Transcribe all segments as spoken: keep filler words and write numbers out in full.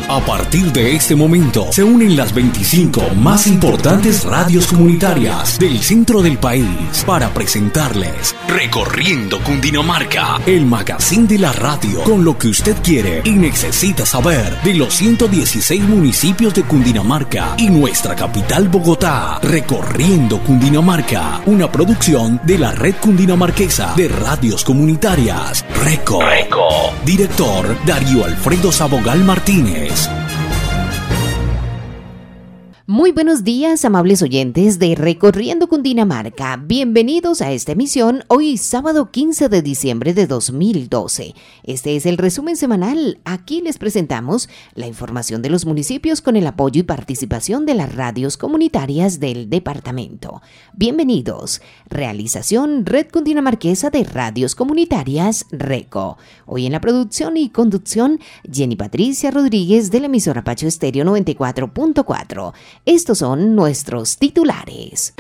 A partir de este momento se unen las veinticinco más importantes radios comunitarias del centro del país para presentarles Recorriendo Cundinamarca, el magazine de la radio con lo que usted quiere y necesita saber de los ciento dieciséis municipios de Cundinamarca y nuestra capital Bogotá. Recorriendo Cundinamarca, una producción de la Red Cundinamarquesa de Radios Comunitarias, RECO. RECO. Director Darío Alfredo Sabogal Martínez. Muy buenos días, amables oyentes de Recorriendo Cundinamarca. Bienvenidos a esta emisión, hoy sábado quince de diciembre de dos mil doce. Este es el resumen semanal. Aquí les presentamos la información de los municipios con el apoyo y participación de las radios comunitarias del departamento. Bienvenidos. Realización Red Cundinamarquesa de Radios Comunitarias, RECO. Hoy en la producción y conducción, Jenny Patricia Rodríguez de la emisora Pacho Estéreo noventa y cuatro punto cuatro. Estos son nuestros titulares.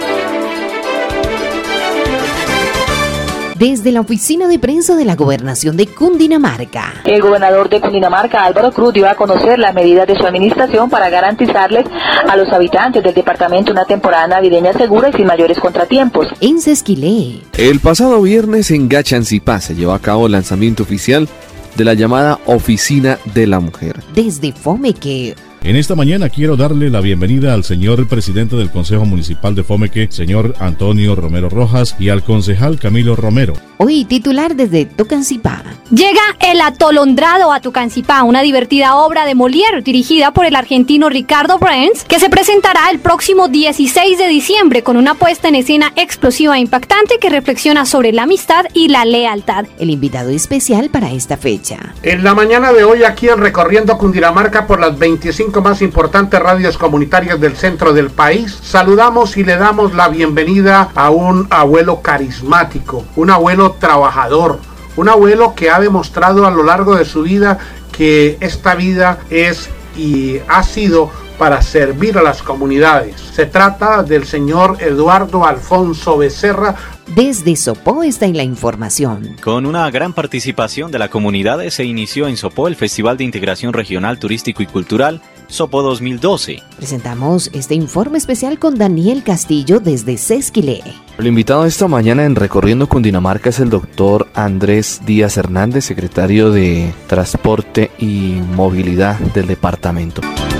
Desde la oficina de prensa de la Gobernación de Cundinamarca. El gobernador de Cundinamarca, Álvaro Cruz, dio a conocer las medidas de su administración para garantizarles a los habitantes del departamento una temporada navideña segura y sin mayores contratiempos. En Sesquilé. El pasado viernes en Gachancipá se llevó a cabo el lanzamiento oficial de la llamada Oficina de la Mujer. Desde Fomeque. En esta mañana quiero darle la bienvenida al señor presidente del Consejo Municipal de Fomeque, señor Antonio Romero Rojas, y al concejal Camilo Romero. Hoy titular desde Tocancipá. Llega El Atolondrado a Tocancipá, una divertida obra de Molière dirigida por el argentino Ricardo Brands, que se presentará el próximo dieciséis de diciembre con una puesta en escena explosiva e impactante que reflexiona sobre la amistad y la lealtad. El invitado especial para esta fecha. En la mañana de hoy aquí en Recorriendo Cundinamarca por las veinticinco más importantes radios comunitarias del centro del país, saludamos y le damos la bienvenida a un abuelo carismático, un abuelo trabajador, un abuelo que ha demostrado a lo largo de su vida que esta vida es y ha sido para servir a las comunidades. Se trata del señor Eduardo Alfonso Becerra. Desde Sopó está en la información. Con una gran participación de la comunidad se inició en Sopó el Festival de Integración Regional Turístico y Cultural Sopó dos mil doce. Presentamos este informe especial con Daniel Castillo desde Sesquilé. El invitado esta mañana en Recorriendo Cundinamarca es el doctor Andrés Díaz Hernández, secretario de Transporte y Movilidad del departamento.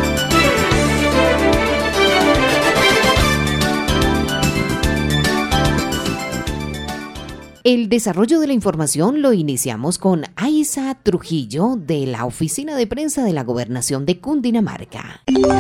El desarrollo de la información lo iniciamos con Aiza Trujillo de la Oficina de Prensa de la Gobernación de Cundinamarca.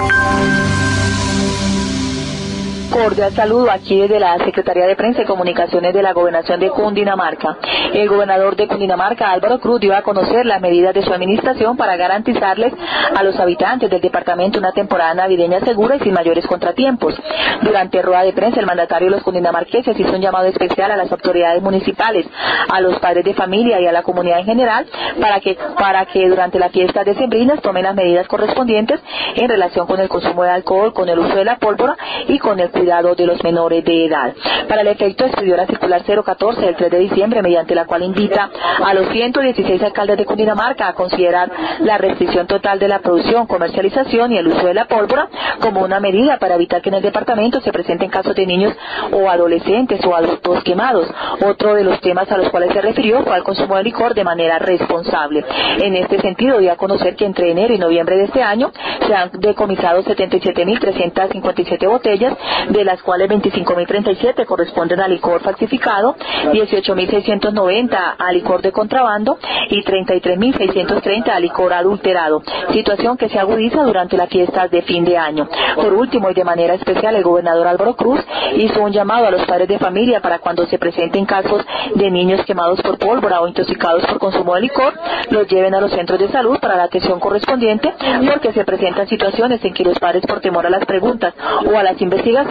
Cordial saludo aquí desde la Secretaría de Prensa y Comunicaciones de la Gobernación de Cundinamarca. El gobernador de Cundinamarca, Álvaro Cruz, dio a conocer las medidas de su administración para garantizarles a los habitantes del departamento una temporada navideña segura y sin mayores contratiempos. Durante rueda de prensa, el mandatario de los cundinamarqueses hizo un llamado especial a las autoridades municipales, a los padres de familia y a la comunidad en general para que, para que durante las fiestas decembrinas tomen las medidas correspondientes en relación con el consumo de alcohol, con el uso de la pólvora y con el cuidado de los menores de edad. Para el efecto, expidió la circular cero catorce del tres de diciembre, mediante la cual invita a los ciento dieciséis alcaldes de Cundinamarca a considerar la restricción total de la producción, comercialización y el uso de la pólvora como una medida para evitar que en el departamento se presenten casos de niños o adolescentes o adultos quemados. Otro de los temas a los cuales se refirió fue al consumo de licor de manera responsable. En este sentido, dio a conocer que entre enero y noviembre de este año se han decomisado setenta y siete mil trescientas cincuenta y siete botellas, de las cuales veinticinco mil treinta y siete corresponden a licor falsificado, dieciocho mil seiscientos noventa a licor de contrabando y treinta y tres mil seiscientos treinta a licor adulterado, situación que se agudiza durante las fiestas de fin de año. Por último, y de manera especial, el gobernador Álvaro Cruz hizo un llamado a los padres de familia para cuando se presenten casos de niños quemados por pólvora o intoxicados por consumo de licor, los lleven a los centros de salud para la atención correspondiente, porque se presentan situaciones en que los padres, por temor a las preguntas o a las investigaciones,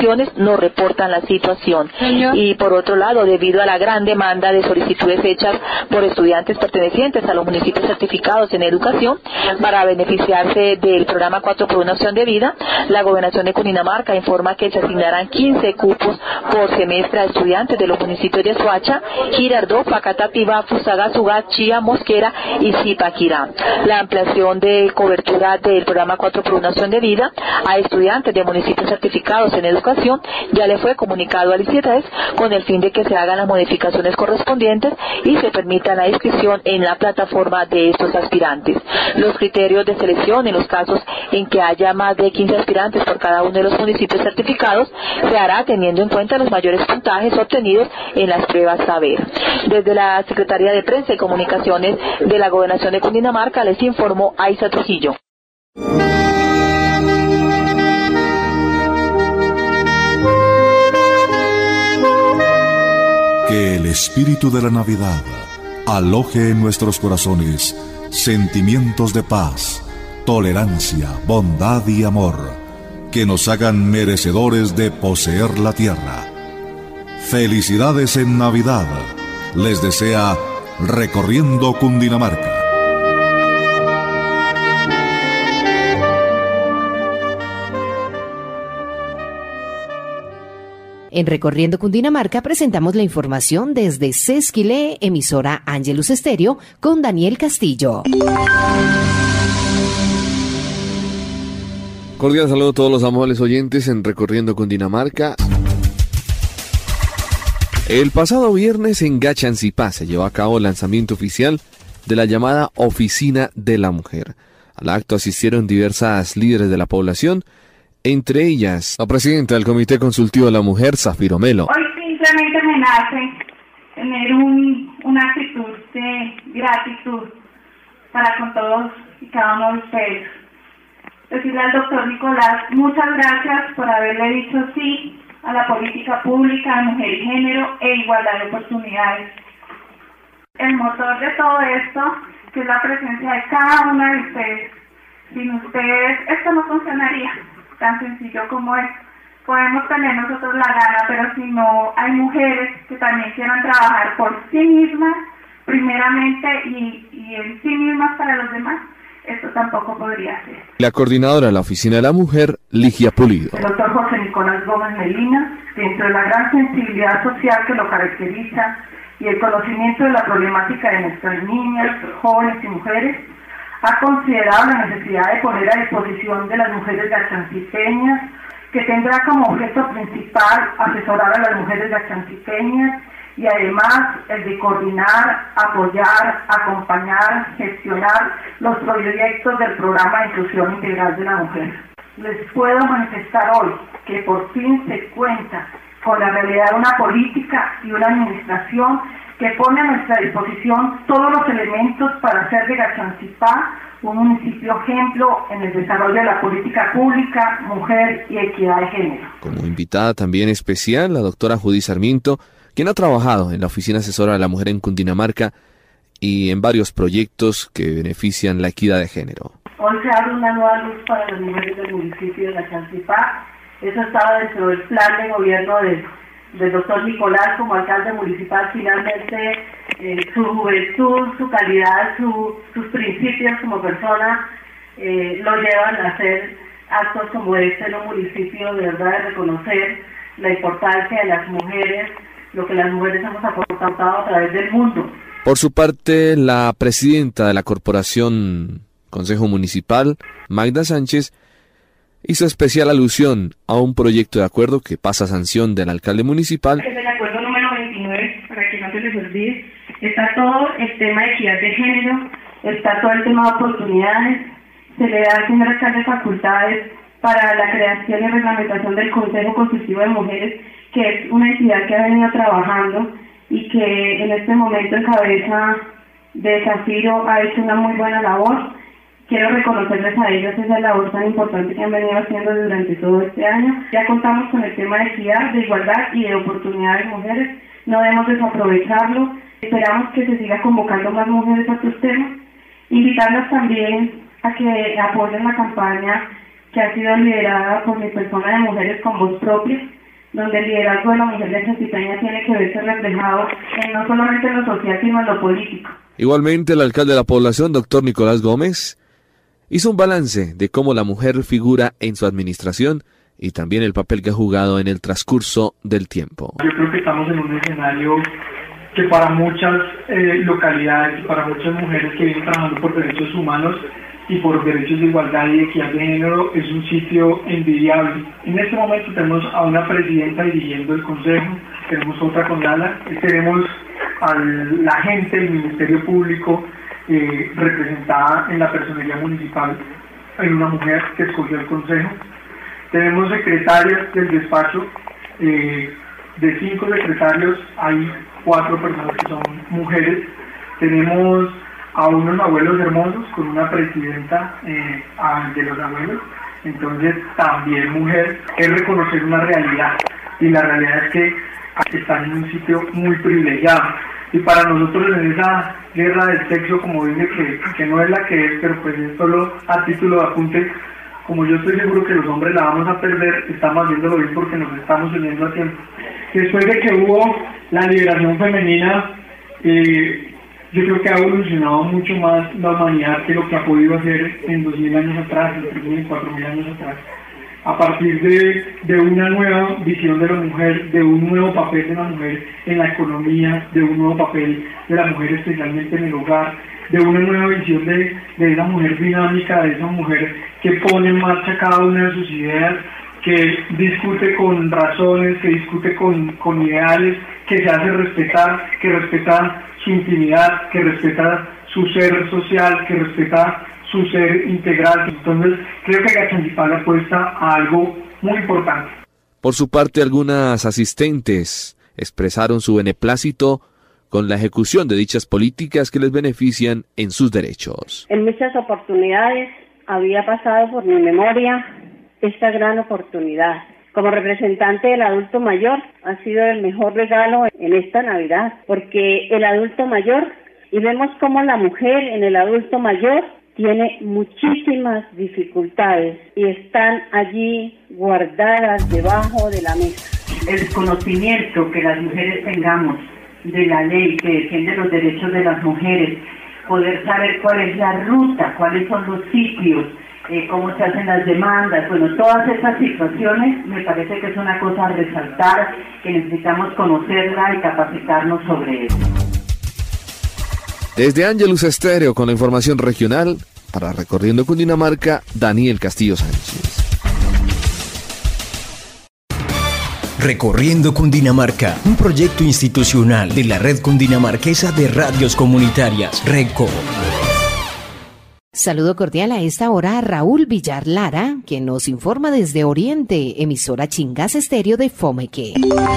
instituciones no reportan la situación. Señor. Y por otro lado, debido a la gran demanda de solicitudes hechas por estudiantes pertenecientes a los municipios certificados en educación para beneficiarse del programa cuatro por una opción de vida, la Gobernación de Cundinamarca informa que se asignarán quince cupos por semestre a estudiantes de los municipios de Soacha, Girardot, Facatativá, Fusagasugá, Chía, Mosquera y Zipaquirá. La ampliación de cobertura del programa cuatro por una opción de vida a estudiantes de municipios certificados en educación ya le fue comunicado al I C I R E S con el fin de que se hagan las modificaciones correspondientes y se permita la inscripción en la plataforma de estos aspirantes. Los criterios de selección en los casos en que haya más de quince aspirantes por cada uno de los municipios certificados se hará teniendo en cuenta los mayores puntajes obtenidos en las pruebas saber. Desde la Secretaría de Prensa y Comunicaciones de la Gobernación de Cundinamarca les informó Aiza Trujillo. Que el espíritu de la Navidad aloje en nuestros corazones sentimientos de paz, tolerancia, bondad y amor, que nos hagan merecedores de poseer la tierra. Felicidades en Navidad, les desea Recorriendo Cundinamarca. En Recorriendo Cundinamarca presentamos la información desde Sesquilé, emisora Ángelus Estéreo, con Daniel Castillo. Cordial saludo a todos los amables oyentes en Recorriendo Cundinamarca. El pasado viernes en Gachancipá se llevó a cabo el lanzamiento oficial de la llamada Oficina de la Mujer. Al acto asistieron diversas líderes de la población, entre ellas la presidenta del Comité Consultivo de la Mujer, Zafiro Melo. Hoy simplemente me nace tener un, una actitud de gratitud para con todos y cada uno de ustedes. Decirle al doctor Nicolás, muchas gracias por haberle dicho sí a la política pública de mujer y género e igualdad de oportunidades. El motor de todo esto, que es la presencia de cada una de ustedes. Sin ustedes, esto no funcionaría. Tan sencillo como es. Podemos tener nosotros la gana, pero si no hay mujeres que también quieran trabajar por sí mismas, primeramente, y, y en sí mismas para los demás, esto tampoco podría ser. La coordinadora de la Oficina de la Mujer, Ligia Pulido. El doctor José Nicolás Gómez Medina, dentro de la gran sensibilidad social que lo caracteriza y el conocimiento de la problemática de nuestras niñas, jóvenes y mujeres, ha considerado la necesidad de poner a disposición de las mujeres gachancipeñas, que tendrá como objeto principal asesorar a las mujeres gachancipeñas y además el de coordinar, apoyar, acompañar, gestionar los proyectos del programa de inclusión integral de la mujer. Les puedo manifestar hoy que por fin se cuenta con la realidad de una política y una administración que pone a nuestra disposición todos los elementos para hacer de Gachancipá un municipio ejemplo en el desarrollo de la política pública, mujer y equidad de género. Como invitada también especial, la doctora Judy Sarmiento, quien ha trabajado en la Oficina Asesora de la Mujer en Cundinamarca y en varios proyectos que benefician la equidad de género. Hoy se abre una nueva luz para las mujeres del municipio de Gachancipá. Eso estaba dentro del plan de gobierno de del doctor Nicolás como alcalde municipal. Finalmente eh, su juventud, su calidad, su, sus principios como persona eh, lo llevan a hacer actos como este en un municipio, de verdad, de reconocer la importancia de las mujeres, lo que las mujeres hemos aportado a través del mundo. Por su parte, la presidenta de la Corporación Consejo Municipal, Magda Sánchez, hizo especial alusión a un proyecto de acuerdo que pasa a sanción del alcalde municipal. Es el acuerdo número veintinueve, para que no se les olvide. Está todo el tema de equidad de género, está todo el tema de oportunidades, se le da al señor alcalde facultades para la creación y reglamentación del Consejo Consultivo de Mujeres, que es una entidad que ha venido trabajando y que en este momento en cabeza de Zafiro ha hecho una muy buena labor. Quiero reconocerles a ellos esa labor tan importante que han venido haciendo durante todo este año. Ya contamos con el tema de equidad, de igualdad y de oportunidades de mujeres. No debemos desaprovecharlo. Esperamos que se siga convocando más mujeres a estos temas. Invitarlas también a que apoyen la campaña que ha sido liderada por mi persona de Mujeres con Voz Propia, donde el liderazgo de la mujer yachanzipeña tiene que verse reflejado en no solamente en lo social, sino en lo político. Igualmente, el alcalde de la población, doctor Nicolás Gómez, hizo un balance de cómo la mujer figura en su administración y también el papel que ha jugado en el transcurso del tiempo. Yo creo que estamos en un escenario que para muchas eh, localidades, para muchas mujeres que vienen trabajando por derechos humanos y por derechos de igualdad y equidad de género, es un sitio envidiable. En este momento tenemos a una presidenta dirigiendo el consejo, tenemos otra con Lala, tenemos a la gente del Ministerio Público eh, representada en la personería municipal, hay una mujer que escogió el consejo, tenemos secretarias del despacho, eh, de cinco secretarios hay cuatro personas que son mujeres, tenemos a unos abuelos hermosos con una presidenta eh, de los abuelos, entonces también mujer, es reconocer una realidad, y la realidad es que están en un sitio muy privilegiado, y para nosotros en esa guerra del sexo, como dice que, que no es la que es, pero pues es solo a título de apunte, como yo estoy seguro que los hombres la vamos a perder, estamos haciéndolo bien porque nos estamos uniendo a tiempo. Después de que hubo la liberación femenina, eh, yo creo que ha evolucionado mucho más la humanidad que lo que ha podido hacer en dos mil años atrás, en tres mil, cuatro mil años atrás. A partir de, de una nueva visión de la mujer, de un nuevo papel de la mujer en la economía, de un nuevo papel de la mujer especialmente en el hogar, de una nueva visión de, de esa mujer dinámica, de esa mujer que pone en marcha cada una de sus ideas, que discute con razones, que discute con, con ideales, que se hace respetar, que respeta su intimidad, que respeta su ser social, que respeta su ser integral. Entonces, creo que Gachanzipá le apuesta a algo muy importante. Por su parte, algunas asistentes expresaron su beneplácito con la ejecución de dichas políticas que les benefician en sus derechos. En muchas oportunidades había pasado por mi memoria esta gran oportunidad. Como representante del adulto mayor, ha sido el mejor regalo en esta Navidad, porque el adulto mayor, y vemos cómo la mujer en el adulto mayor tiene muchísimas dificultades y están allí guardadas debajo de la mesa. El conocimiento que las mujeres tengamos de la ley que defiende los derechos de las mujeres, poder saber cuál es la ruta, cuáles son los sitios, eh, cómo se hacen las demandas, bueno, todas esas situaciones me parece que es una cosa a resaltar, que necesitamos conocerla y capacitarnos sobre eso. Desde Ángelus Estéreo con la información regional, para Recorriendo Cundinamarca, Daniel Castillo Sánchez. Recorriendo Cundinamarca, un proyecto institucional de la Red Cundinamarquesa de Radios Comunitarias, RECO. Saludo cordial a esta hora a Raúl Villar Lara, quien nos informa desde Oriente, emisora Chingas Estéreo de Fomeque.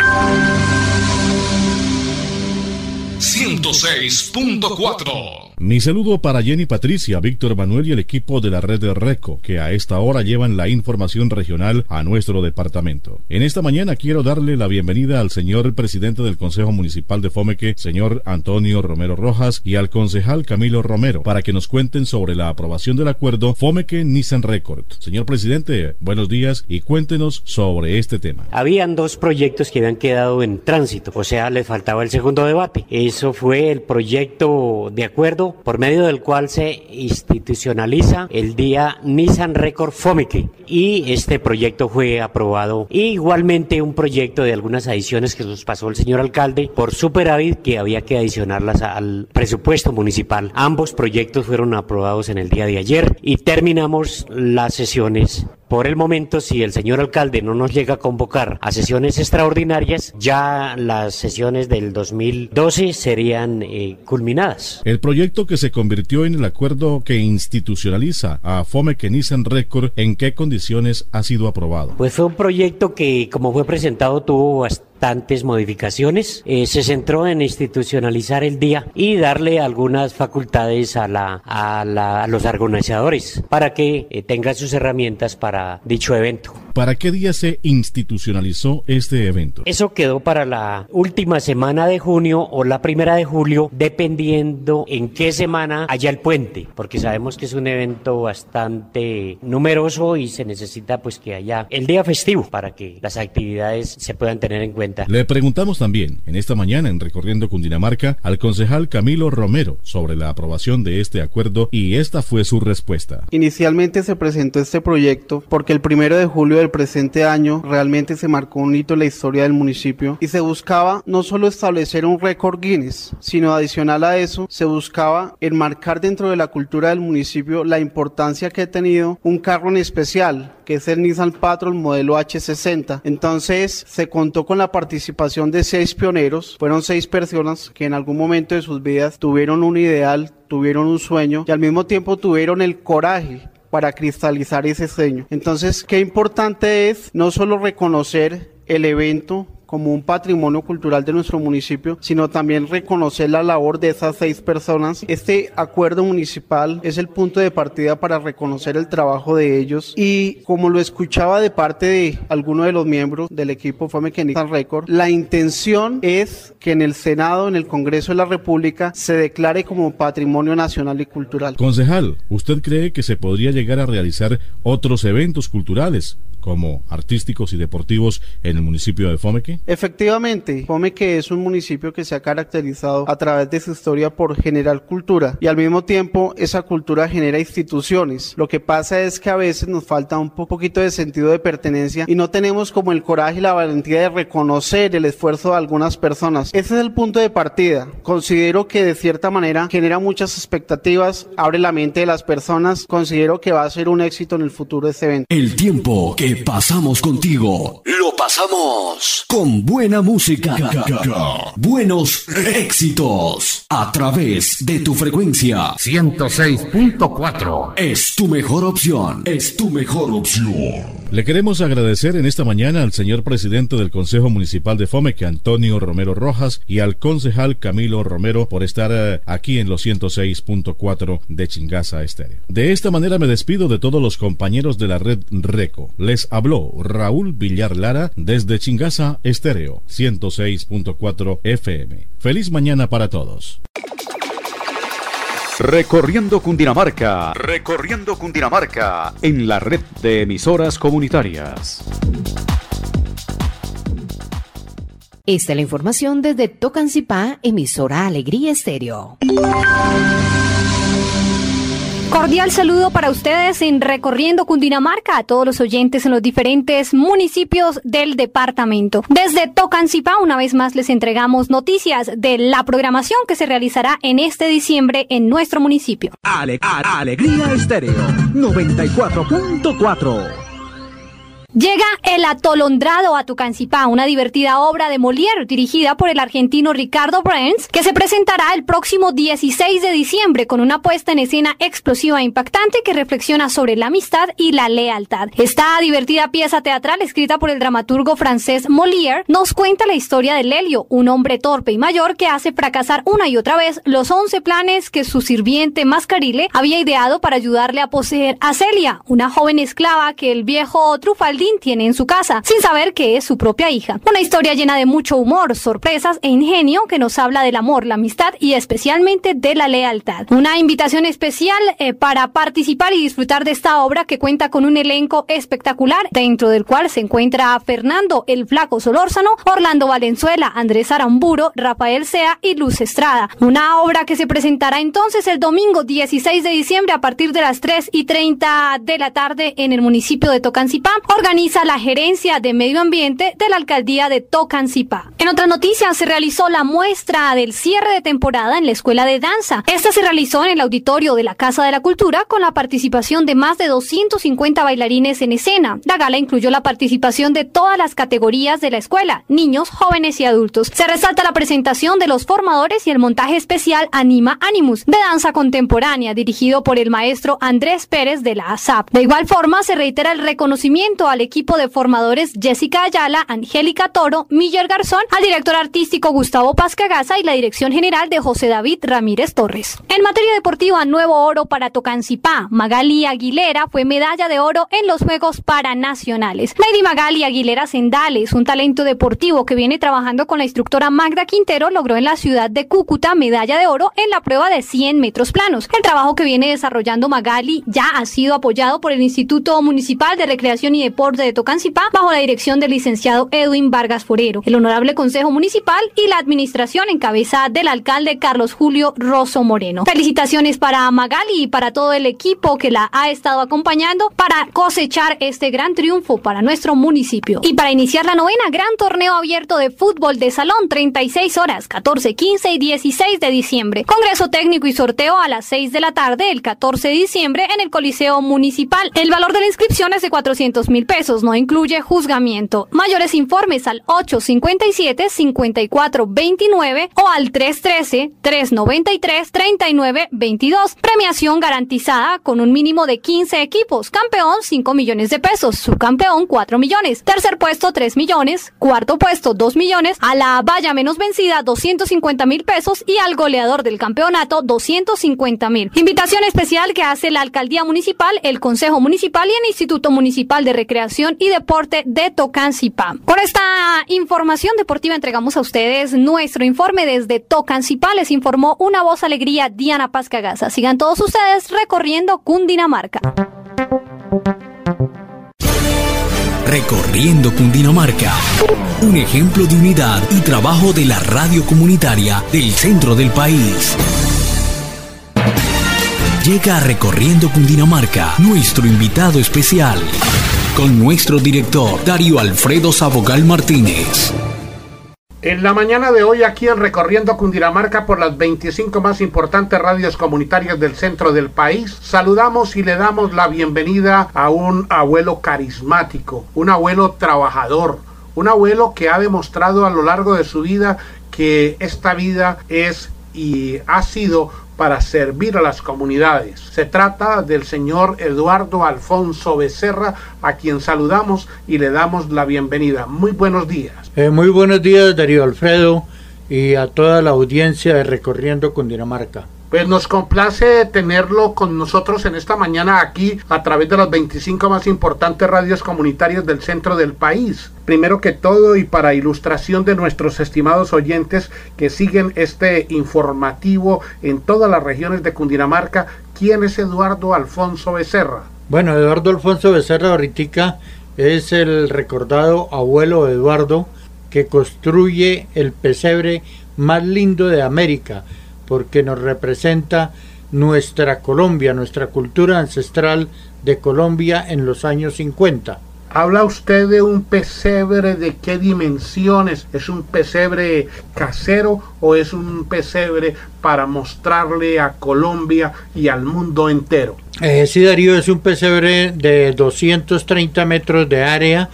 ciento seis punto cuatro. Mi saludo para Jenny Patricia, Víctor Manuel y el equipo de la red de RECO, que a esta hora llevan la información regional a nuestro departamento. En esta mañana quiero darle la bienvenida al señor presidente del Consejo Municipal de Fomeque, señor Antonio Romero Rojas, y al concejal Camilo Romero, para que nos cuenten sobre la aprobación del acuerdo Fomeque-Nissan Record. Señor presidente, buenos días y cuéntenos sobre este tema. Habían dos proyectos que habían quedado en tránsito, o sea, les faltaba el segundo debate. Eso fue el proyecto de acuerdo por medio del cual se institucionaliza el día Nissan Record Fomeque, y este proyecto fue aprobado. Y igualmente un proyecto de algunas adiciones que nos pasó el señor alcalde por superávit, que había que adicionarlas al presupuesto municipal. Ambos proyectos fueron aprobados en el día de ayer y terminamos las sesiones. Por el momento, si el señor alcalde no nos llega a convocar a sesiones extraordinarias, ya las sesiones del dos mil doce serían eh, culminadas. El proyecto que se convirtió en el acuerdo que institucionaliza a Fomeque-Nissan Record, ¿en qué condiciones ha sido aprobado? Pues fue un proyecto que, como fue presentado, tuvo bastantes modificaciones. Eh, se centró en institucionalizar el día y darle algunas facultades a, la, a, la, a los organizadores para que eh, tengan sus herramientas para dicho evento. ¿Para qué día se institucionalizó este evento? Eso quedó para la última semana de junio o la primera de julio, dependiendo en qué semana haya el puente, porque sabemos que es un evento bastante numeroso y se necesita pues que haya el día festivo para que las actividades se puedan tener en cuenta. Le preguntamos también en esta mañana en Recorriendo Cundinamarca al concejal Camilo Romero sobre la aprobación de este acuerdo y esta fue su respuesta. Inicialmente se presentó este proyecto porque el primero de julio del presente año realmente se marcó un hito en la historia del municipio y se buscaba no solo establecer un récord Guinness, sino adicional a eso se buscaba enmarcar dentro de la cultura del municipio la importancia que ha tenido un carro en especial, que es el Nissan Patrol modelo hache sesenta. Entonces se contó con la participación de seis pioneros, fueron seis personas que en algún momento de sus vidas tuvieron un ideal, tuvieron un sueño y al mismo tiempo tuvieron el coraje para cristalizar ese sueño. Entonces, qué importante es no solo reconocer el evento como un patrimonio cultural de nuestro municipio, sino también reconocer la labor de esas seis personas. Este acuerdo municipal es el punto de partida para reconocer el trabajo de ellos y como lo escuchaba de parte de alguno de los miembros del equipo Fomeque Nissan Record, la intención es que en el Senado, en el Congreso de la República, se declare como patrimonio nacional y cultural. Concejal, ¿usted cree que se podría llegar a realizar otros eventos culturales, como artísticos y deportivos, en el municipio de Fomeque? Efectivamente, Fomeque es un municipio que se ha caracterizado a través de su historia por generar cultura y al mismo tiempo esa cultura genera instituciones. Lo que pasa es que a veces nos falta un poquito de sentido de pertenencia y no tenemos como el coraje y la valentía de reconocer el esfuerzo de algunas personas. Ese es el punto de partida. Considero que de cierta manera genera muchas expectativas, abre la mente de las personas. Considero que va a ser un éxito en el futuro de este evento. El tiempo que pasamos contigo, lo pasamos con buena música, buenos éxitos, a través de tu frecuencia ciento seis punto cuatro. Es tu mejor opción, es tu mejor opción. Le queremos agradecer en esta mañana al señor presidente del Consejo Municipal de Fomeque, Antonio Romero Rojas, y al concejal Camilo Romero por estar uh, aquí en los ciento seis punto cuatro de Chingaza Estéreo. De esta manera me despido de todos los compañeros de la red Reco. Les habló Raúl Villar Lara desde Chingaza Estéreo, ciento seis punto cuatro F M. Feliz mañana para todos. Recorriendo Cundinamarca, recorriendo Cundinamarca en la red de emisoras comunitarias. Esta es la información desde Tocancipá, emisora Alegría Estéreo. Cordial saludo para ustedes en Recorriendo Cundinamarca, a todos los oyentes en los diferentes municipios del departamento. Desde Tocancipá, una vez más les entregamos noticias de la programación que se realizará en este diciembre en nuestro municipio. Ale- a- Alegría Estéreo noventa y cuatro punto cuatro. Llega El Atolondrado a Tocancipá, una divertida obra de Molière dirigida por el argentino Ricardo Brands, que se presentará el próximo dieciséis de diciembre con una puesta en escena explosiva e impactante que reflexiona sobre la amistad y la lealtad. Esta divertida pieza teatral, escrita por el dramaturgo francés Molière, nos cuenta la historia de Lelio, un hombre torpe y mayor que hace fracasar una y otra vez los once planes que su sirviente Mascarile había ideado para ayudarle a poseer a Celia, una joven esclava que el viejo Trufaldín tiene en su casa, sin saber que es su propia hija. Una historia llena de mucho humor, sorpresas e ingenio que nos habla del amor, la amistad y especialmente de la lealtad. Una invitación especial eh, para participar y disfrutar de esta obra que cuenta con un elenco espectacular, dentro del cual se encuentra Fernando el Flaco Solórzano, Orlando Valenzuela, Andrés Aramburo, Rafael Sea y Luz Estrada. Una obra que se presentará entonces el domingo dieciséis de diciembre a partir de las tres y treinta de la tarde en el municipio de Tocancipá. Organiza la Gerencia de Medio Ambiente de la Alcaldía de Tocancipá. En otras noticias, se realizó la muestra del cierre de temporada en la Escuela de Danza. Esta se realizó en el auditorio de la Casa de la Cultura con la participación de más de doscientos cincuenta bailarines en escena. La gala incluyó la participación de todas las categorías de la escuela, niños, jóvenes y adultos. Se resalta la presentación de los formadores y el montaje especial Anima Animus, de danza contemporánea, dirigido por el maestro Andrés Pérez de la A S A P. De igual forma, se reitera el reconocimiento al al equipo de formadores Jessica Ayala, Angélica Toro, Miller Garzón, al director artístico Gustavo Pascagasa y la dirección general de José David Ramírez Torres. En materia deportiva, nuevo oro para Tocancipá. Magali Aguilera fue medalla de oro en los Juegos Paranacionales. Lady Magali Aguilera Sendales, un talento deportivo que viene trabajando con la instructora Magda Quintero, logró en la ciudad de Cúcuta medalla de oro en la prueba de cien metros planos. El trabajo que viene desarrollando Magali ya ha sido apoyado por el Instituto Municipal de Recreación y Deporte de Tocancipá bajo la dirección del licenciado Edwin Vargas Forero, el Honorable Consejo Municipal y la administración en cabeza del alcalde Carlos Julio Rosso Moreno. Felicitaciones para Magali y para todo el equipo que la ha estado acompañando para cosechar este gran triunfo para nuestro municipio. Y para iniciar la novena gran torneo abierto de fútbol de salón, treinta y seis horas, catorce, quince y dieciséis de diciembre. Congreso técnico y sorteo a las seis de la tarde el catorce de diciembre en el Coliseo Municipal. El valor de la inscripción es de cuatrocientos mil pesos, no incluye juzgamiento. Mayores informes al ocho cincuenta y siete, cincuenta y cuatro veintinueve o al tres trece, tres noventa y tres, treinta y nueve veintidós. Premiación garantizada con un mínimo de quince equipos. Campeón cinco millones de pesos, subcampeón cuatro millones, tercer puesto tres millones, cuarto puesto dos millones, a la valla menos vencida doscientos cincuenta mil pesos y al goleador del campeonato doscientos cincuenta mil. Invitación especial que hace la Alcaldía Municipal, el Consejo Municipal y el Instituto Municipal de Recreación y Deporte de Tocancipá. Por esta información deportiva entregamos a ustedes nuestro informe desde Tocancipá. Les informó Una Voz Alegría, Diana Pascagasa. Sigan todos ustedes recorriendo Cundinamarca. Recorriendo Cundinamarca, un ejemplo de unidad y trabajo de la radio comunitaria del centro del país. Llega a Recorriendo Cundinamarca nuestro invitado especial, con nuestro director Darío Alfredo Sabogal Martínez. En la mañana de hoy, aquí en Recorriendo Cundinamarca por las veinticinco más importantes radios comunitarias del centro del país, saludamos y le damos la bienvenida a un abuelo carismático, un abuelo trabajador, un abuelo que ha demostrado a lo largo de su vida que esta vida es y ha sido para servir a las comunidades. Se trata del señor Eduardo Alfonso Becerra, a quien saludamos y le damos la bienvenida. Muy buenos días. Eh, muy buenos días, Darío Alfredo, y a toda la audiencia de Recorriendo Cundinamarca. Pues nos complace tenerlo con nosotros en esta mañana aquí a través de las veinticinco más importantes radios comunitarias del centro del país. Primero que todo, y para ilustración de nuestros estimados oyentes que siguen este informativo en todas las regiones de Cundinamarca, ¿quién es Eduardo Alfonso Becerra? Bueno, Eduardo Alfonso Becerra ahorita es el recordado abuelo Eduardo que construye el pesebre más lindo de América, porque nos representa nuestra Colombia, nuestra cultura ancestral de Colombia en los años cincuenta. ¿Habla usted de un pesebre de qué dimensiones? ¿Es un pesebre casero o es un pesebre para mostrarle a Colombia y al mundo entero? Eh, sí, Darío, es un pesebre de doscientos treinta metros de área.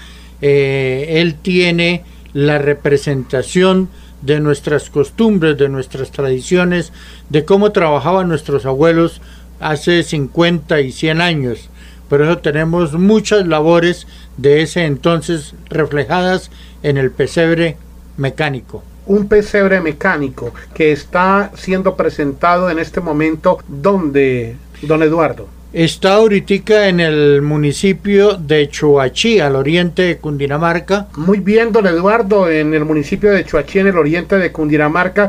Eh, él tiene la representación de nuestras costumbres, de nuestras tradiciones, de cómo trabajaban nuestros abuelos hace cincuenta y cien años. Por eso tenemos muchas labores de ese entonces reflejadas en el pesebre mecánico. Un pesebre mecánico que está siendo presentado en este momento, ¿dónde, don Eduardo? Está ahorita en el municipio de Choachí, al oriente de Cundinamarca. Muy bien, don Eduardo, en el municipio de Choachí, en el oriente de Cundinamarca,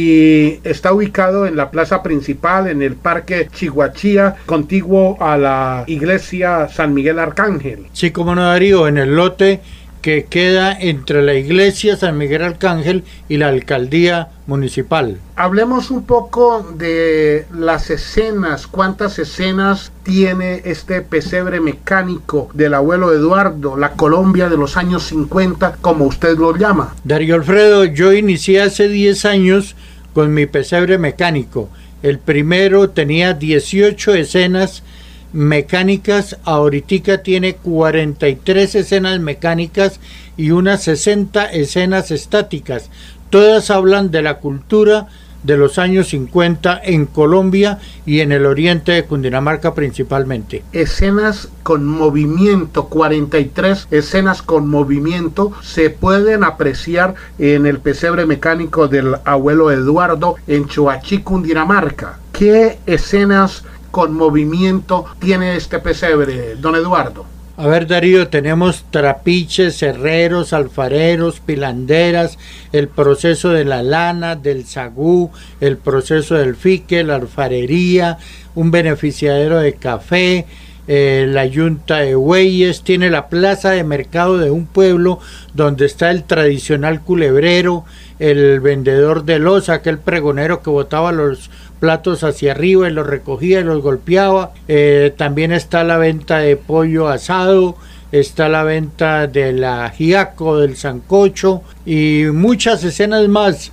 y está ubicado en la plaza principal, en el parque Chihuachía, contiguo a la iglesia San Miguel Arcángel. Sí, como no, Darío, en el lote que queda entre la iglesia San Miguel Arcángel y la alcaldía municipal. Hablemos un poco de las escenas. ¿Cuántas escenas tiene este pesebre mecánico del abuelo Eduardo, la Colombia de los años cincuenta, como usted lo llama? Darío Alfredo, yo inicié hace diez años con mi pesebre mecánico. El primero tenía dieciocho escenas mecánicas, ahorita tiene cuarenta y tres escenas mecánicas y unas sesenta escenas estáticas. Todas hablan de la cultura de los años cincuenta en Colombia y en el oriente de Cundinamarca principalmente. Escenas con movimiento, cuarenta y tres escenas con movimiento se pueden apreciar en el pesebre mecánico del abuelo Eduardo en Choachí, Cundinamarca. ¿Qué escenas con movimiento tiene este pesebre, don Eduardo? A ver, Darío, tenemos trapiches, herreros, alfareros, pilanderas, el proceso de la lana, del sagú, el proceso del fique, la alfarería, un beneficiadero de café, eh, la yunta de bueyes, tiene la plaza de mercado de un pueblo donde está el tradicional culebrero, el vendedor de loza, aquel pregonero que botaba los platos hacia arriba y los recogía y los golpeaba. Eh, también está la venta de pollo asado, está la venta del ajiaco, del sancocho y muchas escenas más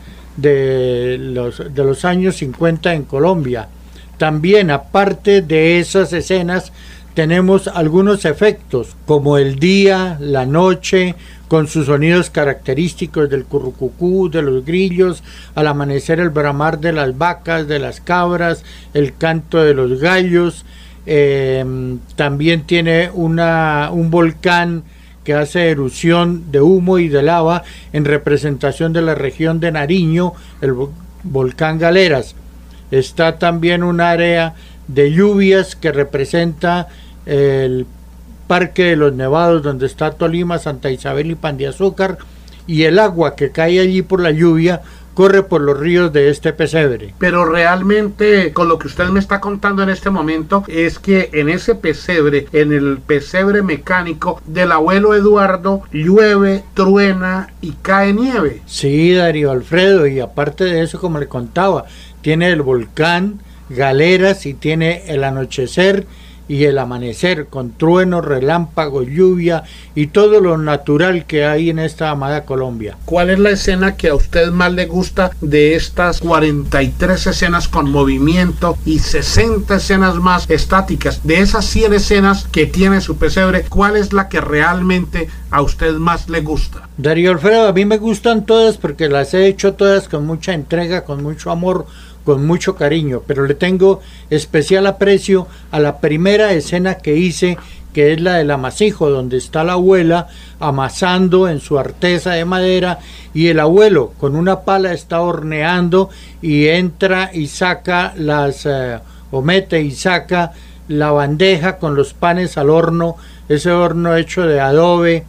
de los, de los años cincuenta en Colombia. También, aparte de esas escenas, tenemos algunos efectos como el día, la noche, con sus sonidos característicos del currucucú, de los grillos, al amanecer el bramar de las vacas, de las cabras, el canto de los gallos. Eh, también tiene una, un volcán que hace erupción de humo y de lava en representación de la región de Nariño, el volcán Galeras. Está también un área de lluvias que representa el Parque de los Nevados, donde está Tolima, Santa Isabel y Pan de Azúcar, y el agua que cae allí por la lluvia corre por los ríos de este pesebre. Pero realmente, con lo que usted me está contando en este momento, es que en ese pesebre, en el pesebre mecánico del abuelo Eduardo, llueve, truena y cae nieve. Sí, Darío Alfredo, y aparte de eso, como le contaba, tiene el volcán Galeras y tiene el anochecer y el amanecer con truenos, relámpagos, lluvia y todo lo natural que hay en esta amada Colombia. ¿Cuál es la escena que a usted más le gusta de estas cuarenta y tres escenas con movimiento y sesenta escenas más estáticas? De esas cien escenas que tiene su pesebre, ¿cuál es la que realmente a usted más le gusta? Darío Alfredo, a mí me gustan todas porque las he hecho todas con mucha entrega, con mucho amor, con mucho cariño, pero le tengo especial aprecio a la primera escena que hice, que es la del amasijo, donde está la abuela amasando en su artesa de madera y el abuelo con una pala está horneando y entra y saca las eh, o mete y saca la bandeja con los panes al horno, ese horno hecho de adobe,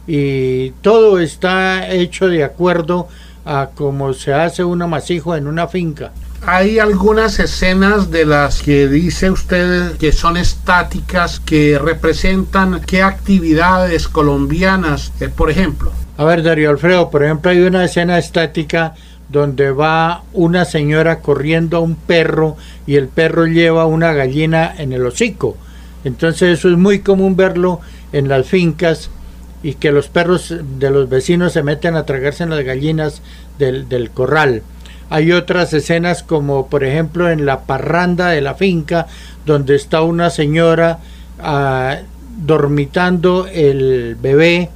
y todo está hecho de acuerdo a cómo se hace un amasijo en una finca. Hay algunas escenas de las que dice usted que son estáticas, que representan qué actividades colombianas, eh, por ejemplo. A ver, Darío Alfredo, por ejemplo, hay una escena estática donde va una señora corriendo a un perro y el perro lleva una gallina en el hocico. Entonces eso es muy común verlo en las fincas y que los perros de los vecinos se meten a tragarse en las gallinas del, del corral. Hay otras escenas como por ejemplo en la parranda de la finca, donde está una señora uh, dormitando el bebé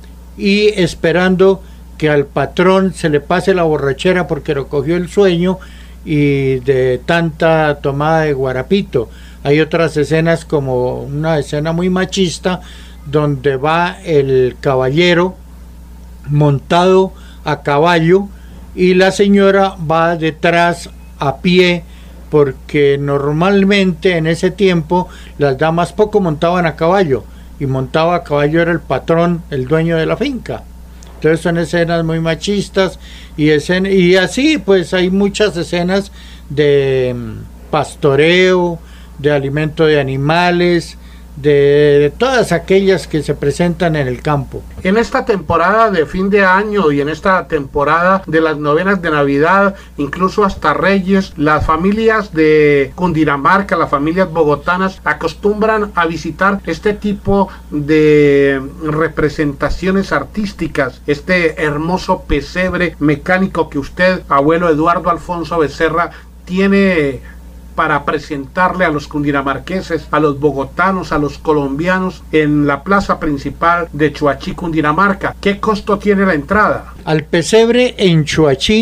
y esperando que al patrón se le pase la borrachera porque lo cogió el sueño y de tanta tomada de guarapito. Hay otras escenas como una escena muy machista donde va el caballero montado a caballo y la señora va detrás a pie, porque normalmente en ese tiempo las damas poco montaban a caballo y montaba a caballo era el patrón, el dueño de la finca. Entonces son escenas muy machistas y, escena, y así pues hay muchas escenas de pastoreo, de alimento de animales, De, de todas aquellas que se presentan en el campo. En esta temporada de fin de año y en esta temporada de las novenas de Navidad, incluso hasta Reyes, las familias de Cundinamarca, las familias bogotanas, acostumbran a visitar este tipo de representaciones artísticas, este hermoso pesebre mecánico que usted, abuelo Eduardo Alfonso Becerra, tiene para presentarle a los cundinamarqueses, a los bogotanos, a los colombianos en la plaza principal de Choachí, Cundinamarca. ¿Qué costo tiene la entrada? Al pesebre en Choachí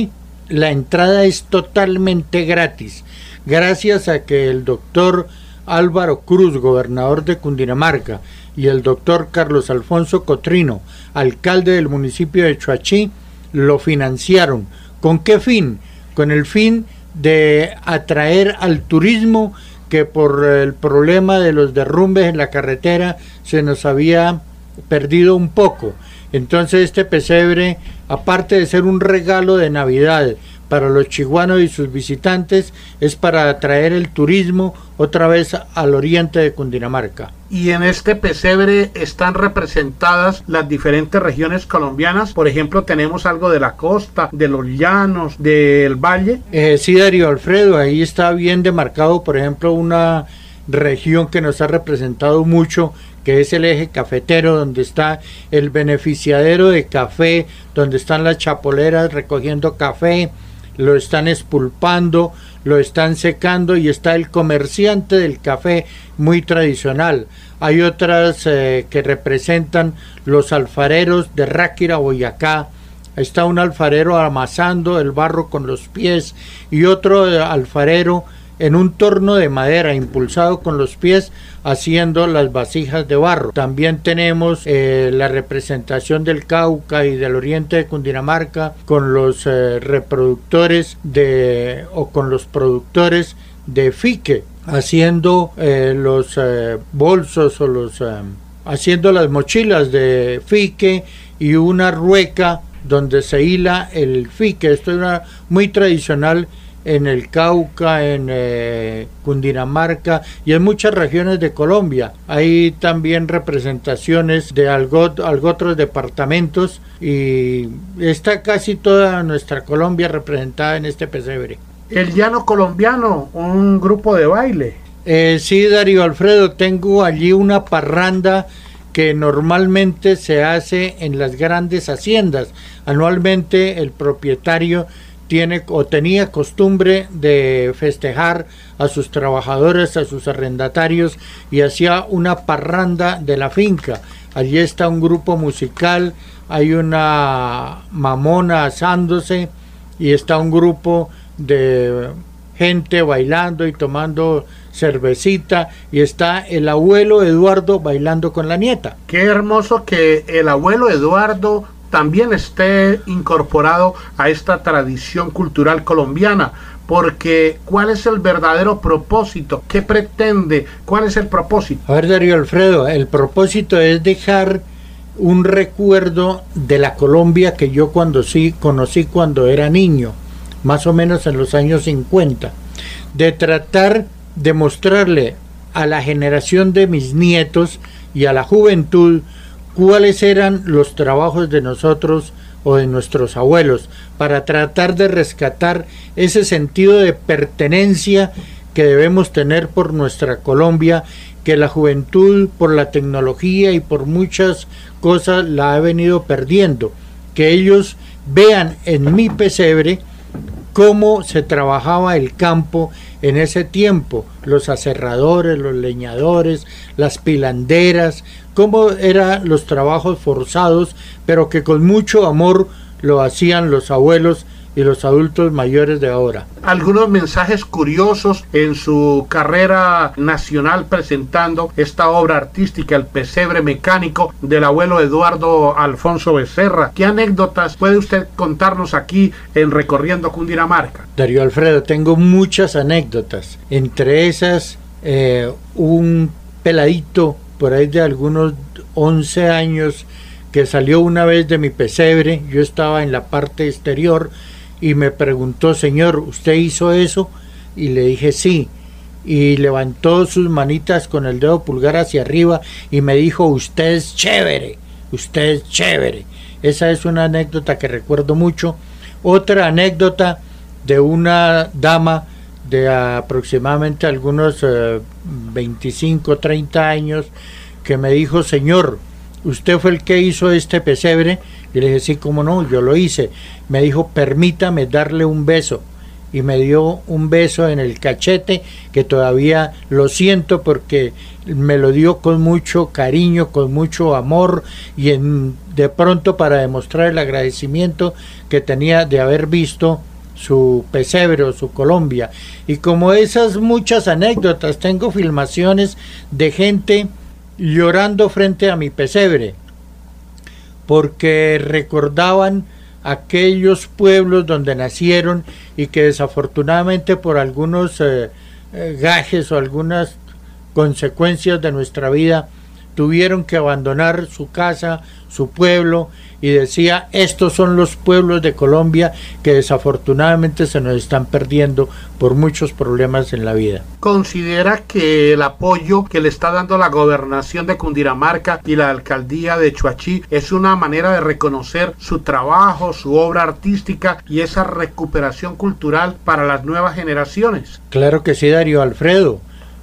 la entrada es totalmente gratis, gracias a que el doctor Álvaro Cruz, gobernador de Cundinamarca, y el doctor Carlos Alfonso Cotrino, alcalde del municipio de Choachí, lo financiaron. ¿Con qué fin? Con el fin de atraer al turismo que por el problema de los derrumbes en la carretera se nos había perdido un poco. Entonces este pesebre, aparte de ser un regalo de Navidad para los chiguanos y sus visitantes, es para atraer el turismo otra vez al oriente de Cundinamarca. Y en este pesebre están representadas las diferentes regiones colombianas. Por ejemplo, tenemos algo de la costa, de los llanos, del valle. Eh, sí, Darío Alfredo, ahí está bien demarcado, por ejemplo, una región que nos ha representado mucho, que es el eje cafetero, donde está el beneficiadero de café, donde están las chapoleras recogiendo café, lo están espulpando, lo están secando, y está el comerciante del café muy tradicional. Hay otras eh, que representan los alfareros de Ráquira, Boyacá. Está un alfarero amasando el barro con los pies y otro eh, alfarero en un torno de madera impulsado con los pies haciendo las vasijas de barro. También tenemos eh, la representación del Cauca y del oriente de Cundinamarca con los eh, reproductores de o con los productores de fique haciendo eh, los eh, bolsos o los eh, haciendo las mochilas de fique y una rueca donde se hila el fique. Esto es una, muy tradicional en el Cauca, en eh, Cundinamarca y en muchas regiones de Colombia. Hay también representaciones de algo, algo otros departamentos, y está casi toda nuestra Colombia representada en este pesebre. El llano colombiano, un grupo de baile. Eh, sí, Darío Alfredo, tengo allí una parranda que normalmente se hace en las grandes haciendas. Anualmente el propietario tiene o tenía costumbre de festejar a sus trabajadores, a sus arrendatarios, y hacía una parranda de la finca. Allí está un grupo musical, hay una mamona asándose y está un grupo de gente bailando y tomando cervecita, y está el abuelo Eduardo bailando con la nieta. Qué hermoso que el abuelo Eduardo también esté incorporado a esta tradición cultural colombiana, porque ¿cuál es el verdadero propósito? ¿Qué pretende? ¿Cuál es el propósito? A ver, Darío Alfredo, el propósito es dejar un recuerdo de la Colombia que yo cuando sí conocí cuando era niño, más o menos en los años cincuenta, de tratar de mostrarle a la generación de mis nietos y a la juventud cuáles eran los trabajos de nosotros o de nuestros abuelos, para tratar de rescatar ese sentido de pertenencia que debemos tener por nuestra Colombia, que la juventud por la tecnología y por muchas cosas la ha venido perdiendo. Que ellos vean en mi pesebre cómo se trabajaba el campo en ese tiempo, los aserradores, los leñadores, las pilanderas, cómo eran los trabajos forzados, pero que con mucho amor lo hacían los abuelos y los adultos mayores de ahora. Algunos mensajes curiosos en su carrera nacional presentando esta obra artística, El pesebre mecánico, del abuelo Eduardo Alfonso Becerra. ¿Qué anécdotas puede usted contarnos aquí en Recorriendo Cundinamarca? Darío Alfredo, tengo muchas anécdotas. Entre esas, eh, un peladito por ahí de algunos once años que salió una vez de mi pesebre. Yo estaba en la parte exterior y me preguntó: señor, ¿usted hizo eso? Y le dije sí, y levantó sus manitas con el dedo pulgar hacia arriba y me dijo: usted es chévere, usted es chévere. Esa es una anécdota que recuerdo mucho. Otra anécdota de una dama de aproximadamente algunos eh, veinticinco, treinta años, que me dijo: señor, ¿usted fue el que hizo este pesebre? Y le dije: sí, cómo no, yo lo hice. Me dijo: permítame darle un beso. Y me dio un beso en el cachete, que todavía lo siento porque me lo dio con mucho cariño, con mucho amor, y en, de pronto para demostrar el agradecimiento que tenía de haber visto su pesebre o su Colombia. Y como esas muchas anécdotas, tengo filmaciones de gente llorando frente a mi pesebre, porque recordaban aquellos pueblos donde nacieron y que desafortunadamente por algunos eh, eh, gajes o algunas consecuencias de nuestra vida tuvieron que abandonar su casa, su pueblo, y decía, estos son los pueblos de Colombia que desafortunadamente se nos están perdiendo por muchos problemas en la vida. ¿Considera que el apoyo que le está dando la gobernación de Cundinamarca y la alcaldía de Chuachi es una manera de reconocer su trabajo, su obra artística y esa recuperación cultural para las nuevas generaciones? Claro que sí, Darío Alfredo.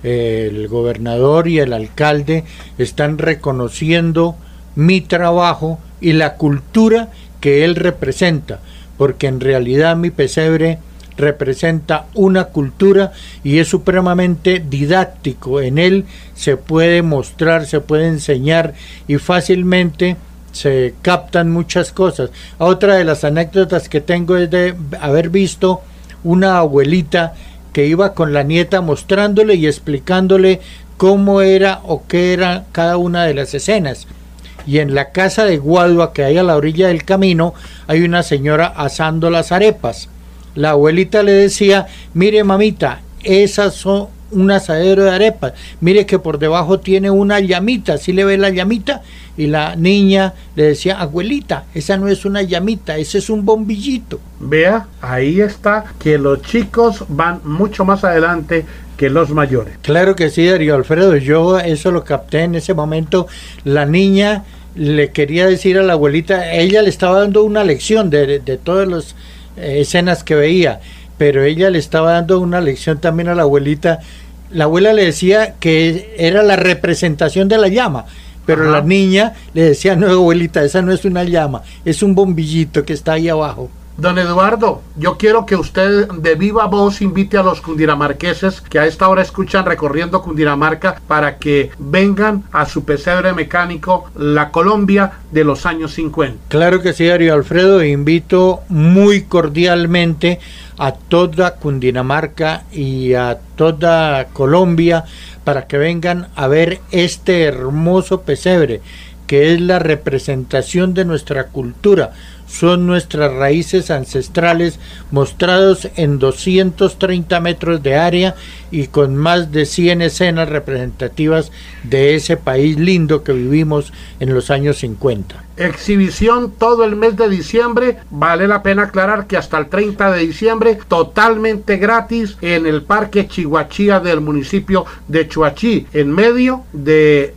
El gobernador y el alcalde están reconociendo mi trabajo y la cultura que él representa, porque en realidad mi pesebre representa una cultura y es supremamente didáctico. En él se puede mostrar, se puede enseñar y fácilmente se captan muchas cosas. Otra de las anécdotas que tengo es de haber visto una abuelita que iba con la nieta mostrándole y explicándole cómo era o qué era cada una de las escenas. Y en la casa de Guadua, que hay a la orilla del camino, hay una señora asando las arepas. La abuelita le decía, mire mamita, esas son un asadero de arepas, mire que por debajo tiene una llamita, ¿sí le ve la llamita? Y la niña le decía, abuelita, esa no es una llamita, ese es un bombillito. Vea, ahí está, que los chicos van mucho más adelante que los mayores. Claro que sí, Darío Alfredo, yo eso lo capté en ese momento. La niña le quería decir a la abuelita, ella le estaba dando una lección de, de todas las eh, escenas que veía, pero ella le estaba dando una lección también a la abuelita. La abuela le decía que era la representación de la llama, pero Ajá. la niña le decía, no abuelita, esa no es una llama, es un bombillito que está ahí abajo. Don Eduardo, yo quiero que usted de viva voz invite a los cundinamarqueses que a esta hora escuchan Recorriendo Cundinamarca para que vengan a su pesebre mecánico, la Colombia de los años cincuenta. Claro que sí, Darío Alfredo, invito muy cordialmente a toda Cundinamarca y a toda Colombia para que vengan a ver este hermoso pesebre, que es la representación de nuestra cultura. Son nuestras raíces ancestrales mostrados en doscientos treinta metros de área y con más de cien escenas representativas de ese país lindo que vivimos en los años cincuenta. Exhibición todo el mes de diciembre, vale la pena aclarar que hasta el treinta de diciembre, totalmente gratis en el Parque Chihuachía del municipio de Chuachi, en medio de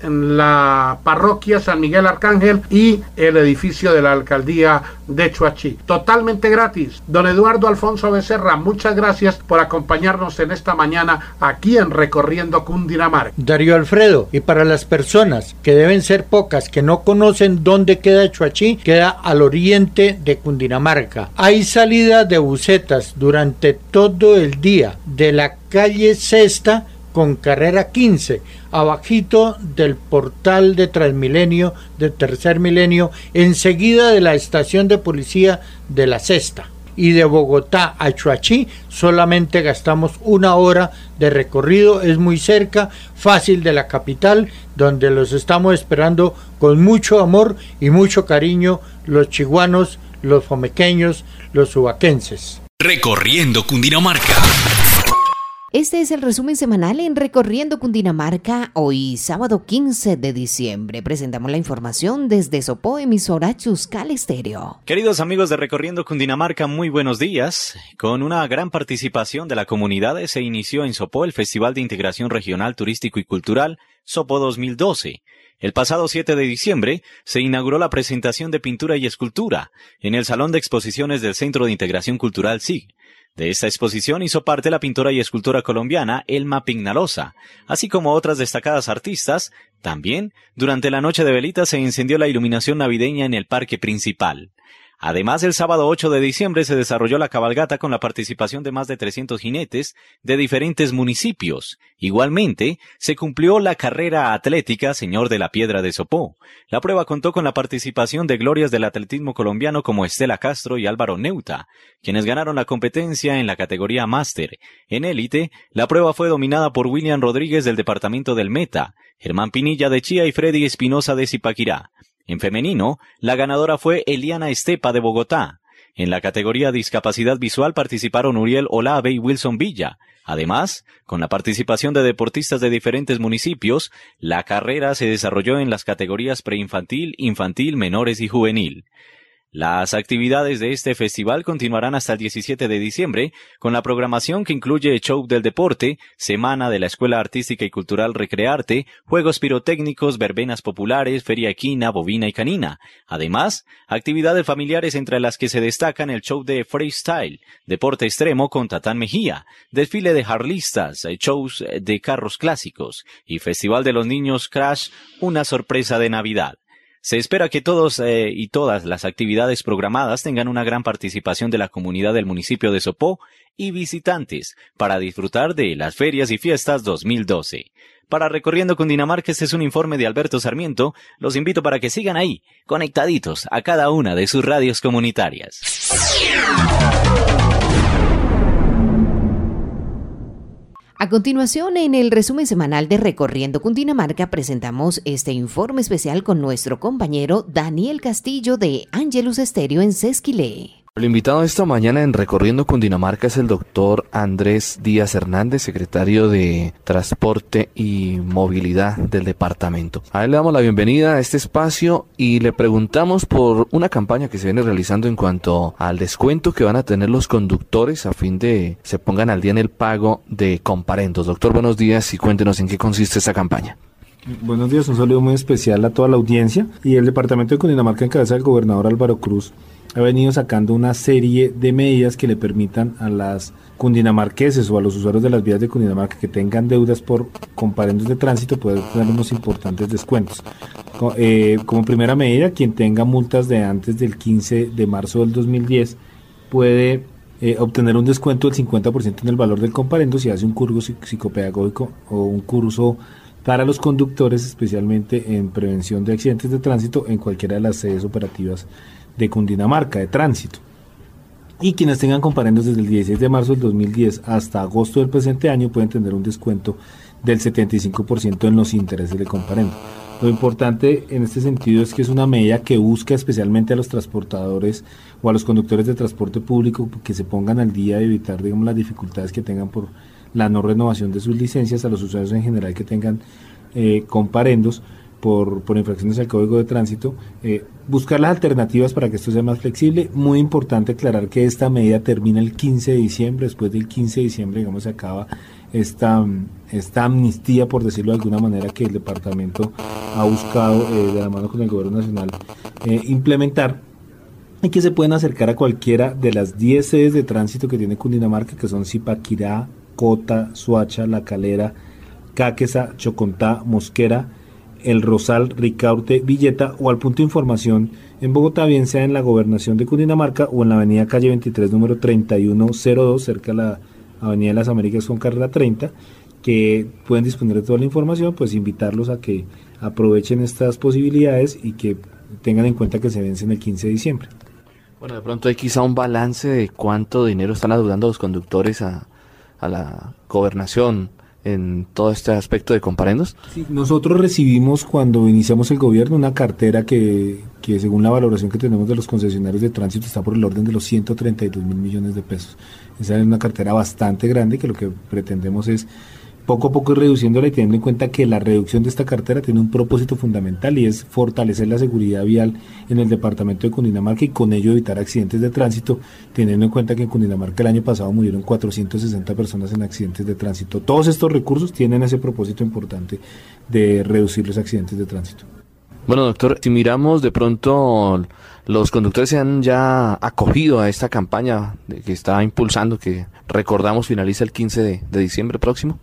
la parroquia San Miguel Arcángel y el edificio de la alcaldía de Chuachi. Totalmente gratis. Don Eduardo Alfonso Becerra, muchas gracias por acompañarnos en esta mañana aquí en Recorriendo Cundinamarca. Darío Alfredo, y para las personas que deben ser pocas, que no conocen dónde queda Chuachi, queda al oriente de Cundinamarca. Hay salida de busetas durante todo el día de la calle Sexta con carrera quince, abajito del portal de Transmilenio, de Tercer Milenio, enseguida de la estación de policía de la Sexta. Y de Bogotá a Chuachi solamente gastamos una hora de recorrido, es muy cerca, fácil de la capital, donde los estamos esperando con mucho amor y mucho cariño los chiguanos, los fomequeños, los subaquenses. Recorriendo Cundinamarca. Este es el resumen semanal en Recorriendo Cundinamarca. Hoy, sábado quince de diciembre, presentamos la información desde Sopó, emisora Chuscal Estéreo. Queridos amigos de Recorriendo Cundinamarca, muy buenos días. Con una gran participación de la comunidad se inició en Sopó el Festival de Integración Regional Turístico y Cultural Sopó dos mil doce. El pasado siete de diciembre se inauguró la presentación de pintura y escultura en el Salón de Exposiciones del Centro de Integración Cultural S I G. De esta exposición hizo parte la pintora y escultora colombiana Elma Pignalosa, así como otras destacadas artistas. También, durante la noche de velitas se encendió la iluminación navideña en el parque principal. Además, el sábado ocho de diciembre se desarrolló la cabalgata con la participación de más de trescientos jinetes de diferentes municipios. Igualmente, se cumplió la carrera atlética Señor de la Piedra de Sopó. La prueba contó con la participación de glorias del atletismo colombiano como Estela Castro y Álvaro Neuta, quienes ganaron la competencia en la categoría máster. En élite, la prueba fue dominada por William Rodríguez del departamento del Meta, Germán Pinilla de Chía y Freddy Espinosa de Zipaquirá. En femenino, la ganadora fue Eliana Estepa de Bogotá. En la categoría discapacidad visual participaron Uriel Olave y Wilson Villa. Además, con la participación de deportistas de diferentes municipios, la carrera se desarrolló en las categorías preinfantil, infantil, menores y juvenil. Las actividades de este festival continuarán hasta el diecisiete de diciembre, con la programación que incluye show del deporte, semana de la Escuela Artística y Cultural Recrearte, juegos pirotécnicos, verbenas populares, feria equina, bovina y canina. Además, actividades familiares entre las que se destacan el show de freestyle, deporte extremo con Tatán Mejía, desfile de harlistas, shows de carros clásicos y Festival de los Niños Crash, una sorpresa de Navidad. Se espera que todos eh, y todas las actividades programadas tengan una gran participación de la comunidad del municipio de Sopó y visitantes para disfrutar de las ferias y fiestas dos mil doce. Para Recorriendo Cundinamarca, este es un informe de Alberto Sarmiento. Los invito para que sigan ahí, conectaditos a cada una de sus radios comunitarias. A continuación, en el resumen semanal de Recorriendo Cundinamarca, presentamos este informe especial con nuestro compañero Daniel Castillo de Angelus Estéreo en Sesquilé. El invitado esta mañana en Recorriendo Cundinamarca es el doctor Andrés Díaz Hernández, secretario de Transporte y Movilidad del departamento. A él le damos la bienvenida a este espacio y le preguntamos por una campaña que se viene realizando en cuanto al descuento que van a tener los conductores a fin de se pongan al día en el pago de comparendos. Doctor, buenos días y cuéntenos en qué consiste esta campaña. Buenos días, un saludo muy especial a toda la audiencia. Y el departamento de Cundinamarca, en cabeza del gobernador Álvaro Cruz, ha venido sacando una serie de medidas que le permitan a las cundinamarqueses o a los usuarios de las vías de Cundinamarca que tengan deudas por comparendos de tránsito poder tener unos importantes descuentos. Eh, como primera medida, quien tenga multas de antes del quince de marzo del dos mil diez puede eh, obtener un descuento del cincuenta por ciento en el valor del comparendo si hace un curso psicopedagógico o un curso para los conductores, especialmente en prevención de accidentes de tránsito en cualquiera de las sedes operativas de Cundinamarca, de tránsito. Y quienes tengan comparendos desde el dieciséis de marzo del dos mil diez hasta agosto del presente año pueden tener un descuento del setenta y cinco por ciento en los intereses de comparendo. Lo importante en este sentido es que es una medida que busca especialmente a los transportadores o a los conductores de transporte público que se pongan al día de evitar, digamos, las dificultades que tengan por la no renovación de sus licencias, a los usuarios en general que tengan eh, comparendos por, por infracciones al Código de Tránsito, eh, buscar las alternativas para que esto sea más flexible. Muy importante aclarar que esta medida termina el quince de diciembre, después del quince de diciembre, digamos, se acaba esta, esta amnistía, por decirlo de alguna manera, que el departamento ha buscado eh, de la mano con el gobierno nacional eh, implementar, y que se pueden acercar a cualquiera de las diez sedes de tránsito que tiene Cundinamarca, que son Zipaquirá, Cota, Soacha, La Calera, Cáqueza, Chocontá, Mosquera, El Rosal, Ricaurte, Villeta, o al punto de información en Bogotá, bien sea en la Gobernación de Cundinamarca o en la avenida Calle veintitrés, número treinta y uno cero dos, cerca de la avenida de las Américas con carrera treinta, que pueden disponer de toda la información. Pues invitarlos a que aprovechen estas posibilidades y que tengan en cuenta que se vencen el quince de diciembre. Bueno, de pronto hay quizá un balance de cuánto dinero están adeudando los conductores a, a la gobernación en todo este aspecto de comparendos. Sí, nosotros recibimos cuando iniciamos el gobierno una cartera que, que según la valoración que tenemos de los concesionarios de tránsito está por el orden de los ciento treinta y dos mil millones de pesos. Esa es una cartera bastante grande que lo que pretendemos es poco a poco ir reduciéndola y teniendo en cuenta que la reducción de esta cartera tiene un propósito fundamental y es fortalecer la seguridad vial en el departamento de Cundinamarca y con ello evitar accidentes de tránsito, teniendo en cuenta que en Cundinamarca el año pasado murieron cuatrocientas sesenta personas en accidentes de tránsito. Todos estos recursos tienen ese propósito importante de reducir los accidentes de tránsito. Bueno, doctor, si miramos de pronto, los conductores se han ya acogido a esta campaña de que está impulsando, que recordamos finaliza el quince de, de diciembre próximo.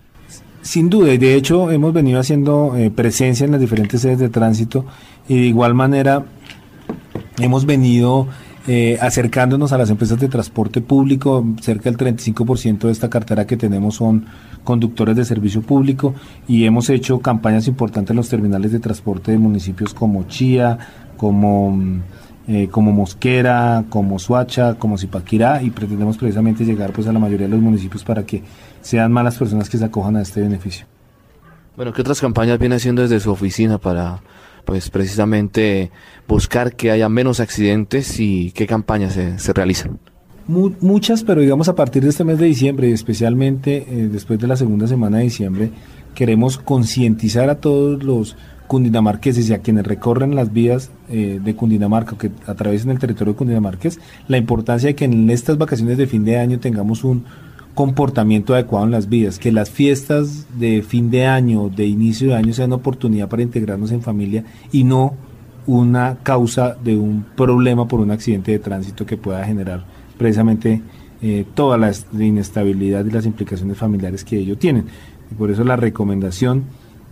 Sin duda, y de hecho hemos venido haciendo eh, presencia en las diferentes sedes de tránsito y de igual manera hemos venido eh, acercándonos a las empresas de transporte público. Cerca del treinta y cinco por ciento de esta cartera que tenemos son conductores de servicio público, y hemos hecho campañas importantes en los terminales de transporte de municipios como Chía, como, eh, como Mosquera, como Soacha, como Zipaquirá, y pretendemos precisamente llegar pues a la mayoría de los municipios para que sean más las personas que se acojan a este beneficio. Bueno, ¿qué otras campañas viene haciendo desde su oficina para, pues, precisamente buscar que haya menos accidentes, y qué campañas se, se realizan? Muchas, pero digamos a partir de este mes de diciembre, y especialmente eh, después de la segunda semana de diciembre, queremos concientizar a todos los cundinamarqueses y a quienes recorren las vías eh, de Cundinamarca, que atraviesen el territorio de cundinamarqués, la importancia de que en estas vacaciones de fin de año tengamos un comportamiento adecuado en las vías, que las fiestas de fin de año, de inicio de año, sean una oportunidad para integrarnos en familia y no una causa de un problema por un accidente de tránsito que pueda generar precisamente eh, toda la inestabilidad y las implicaciones familiares que ello tienen. Y por eso la recomendación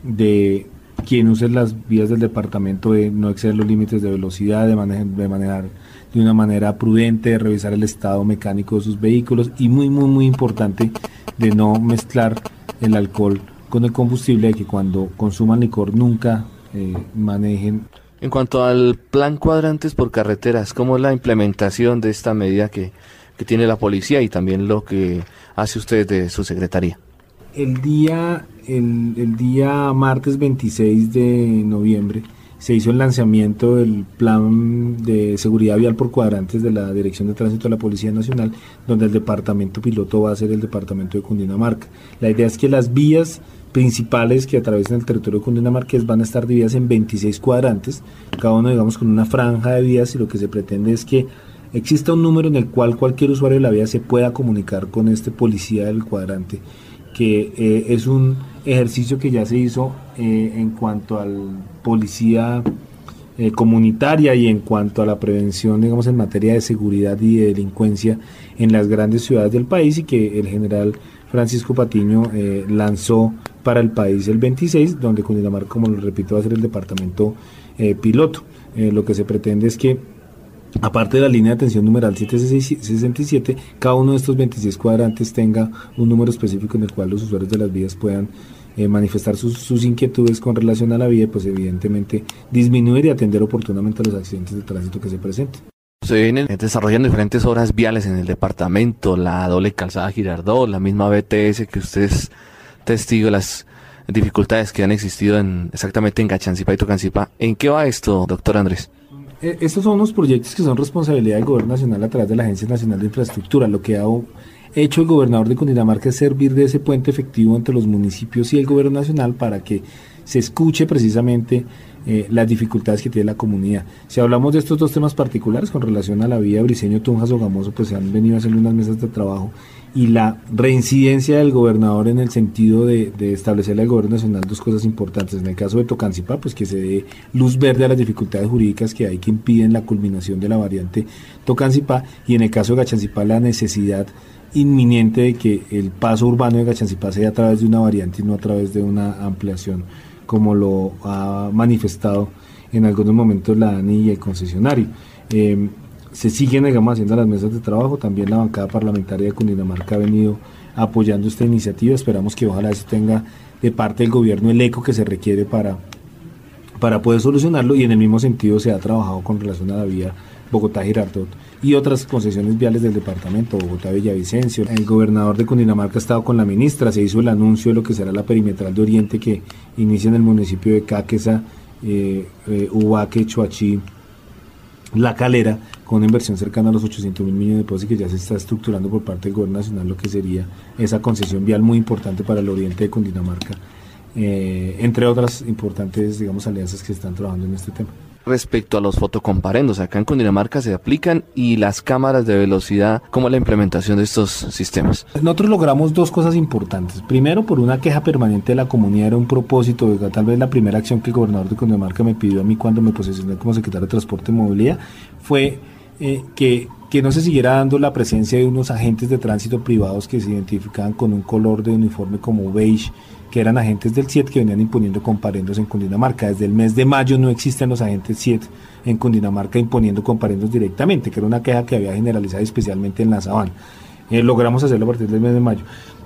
de quien use las vías del departamento de no exceder los límites de velocidad, de, mane de manejar de una manera prudente, de revisar el estado mecánico de sus vehículos, y muy muy muy importante de no mezclar el alcohol con el combustible, de que cuando consuman licor nunca eh, manejen. En cuanto al plan cuadrantes por carreteras, ¿cómo es la implementación de esta medida que, que tiene la policía y también lo que hace usted de su secretaría? El día, el, el día martes veintiséis de noviembre se hizo el lanzamiento del plan de seguridad vial por cuadrantes de la Dirección de Tránsito de la Policía Nacional, donde el departamento piloto va a ser el departamento de Cundinamarca. La idea es que las vías principales que atraviesan el territorio cundinamarqués van a estar divididas en veintiséis cuadrantes, cada uno digamos con una franja de vías, y lo que se pretende es que exista un número en el cual cualquier usuario de la vía se pueda comunicar con este policía del cuadrante, que eh, es un ejercicio que ya se hizo eh, en cuanto al policía eh, comunitaria y en cuanto a la prevención, digamos, en materia de seguridad y de delincuencia en las grandes ciudades del país, y que el general Francisco Patiño eh, lanzó para el país el veintiséis, donde Cundinamarca, como lo repito, va a ser el departamento eh, piloto. Eh, lo que se pretende es que, aparte de la línea de atención numeral setecientos sesenta y siete, cada uno de estos veintiséis cuadrantes tenga un número específico en el cual los usuarios de las vías puedan eh, manifestar sus, sus inquietudes con relación a la vía, y pues evidentemente disminuir y atender oportunamente los accidentes de tránsito que se presenten. Se vienen desarrollando diferentes obras viales en el departamento, la doble calzada Girardot, la misma B T S, que usted es testigo de las dificultades que han existido en, exactamente en Gachancipá y Tocancipá. ¿En qué va esto, doctor Andrés? Estos son unos proyectos que son responsabilidad del Gobierno Nacional a través de la Agencia Nacional de Infraestructura. Lo que ha hecho el gobernador de Cundinamarca es servir de ese puente efectivo entre los municipios y el Gobierno Nacional para que se escuche precisamente eh, las dificultades que tiene la comunidad. Si hablamos de estos dos temas particulares con relación a la vía Briceño-Tunja-Sogamoso, pues se han venido haciendo unas mesas de trabajo, y la reincidencia del gobernador en el sentido de, de establecerle al Gobierno Nacional dos cosas importantes. En el caso de Tocancipá, pues que se dé luz verde a las dificultades jurídicas que hay que impiden la culminación de la variante Tocancipá, y en el caso de Gachancipá la necesidad inminente de que el paso urbano de Gachancipá sea a través de una variante y no a través de una ampliación, como lo ha manifestado en algunos momentos la ANI y el concesionario. Eh, se siguen, digamos, haciendo las mesas de trabajo. También la bancada parlamentaria de Cundinamarca ha venido apoyando esta iniciativa. Esperamos que ojalá eso tenga de parte del gobierno el eco que se requiere para, para poder solucionarlo, y en el mismo sentido se ha trabajado con relación a la vía Bogotá-Girardot y otras concesiones viales del departamento, Bogotá-Villavicencio. El gobernador de Cundinamarca ha estado con la ministra, se hizo el anuncio de lo que será la perimetral de Oriente, que inicia en el municipio de Caquesa, eh, eh, Ubaque, Choachí, La Calera, con una inversión cercana a los ochocientos mil millones de pesos, y que ya se está estructurando por parte del gobierno nacional lo que sería esa concesión vial muy importante para el oriente de Cundinamarca, eh, entre otras importantes, digamos, alianzas que se están trabajando en este tema. Respecto a los fotocomparendos, acá en Cundinamarca se aplican, y las cámaras de velocidad, ¿cómo es la implementación de estos sistemas? Nosotros logramos dos cosas importantes. Primero, por una queja permanente de la comunidad, era un propósito, tal vez la primera acción que el gobernador de Cundinamarca me pidió a mí cuando me posesioné como secretario de Transporte y Movilidad, fue eh, que que no se siguiera dando la presencia de unos agentes de tránsito privados que se identificaban con un color de uniforme como beige, que eran agentes del C I E T que venían imponiendo comparendos en Cundinamarca. Desde el mes de mayo no existen los agentes C I E T en Cundinamarca imponiendo comparendos directamente, que era una queja que había generalizado especialmente en la Sabana. Eh, logramos hacerlo a partir del mes de mayo.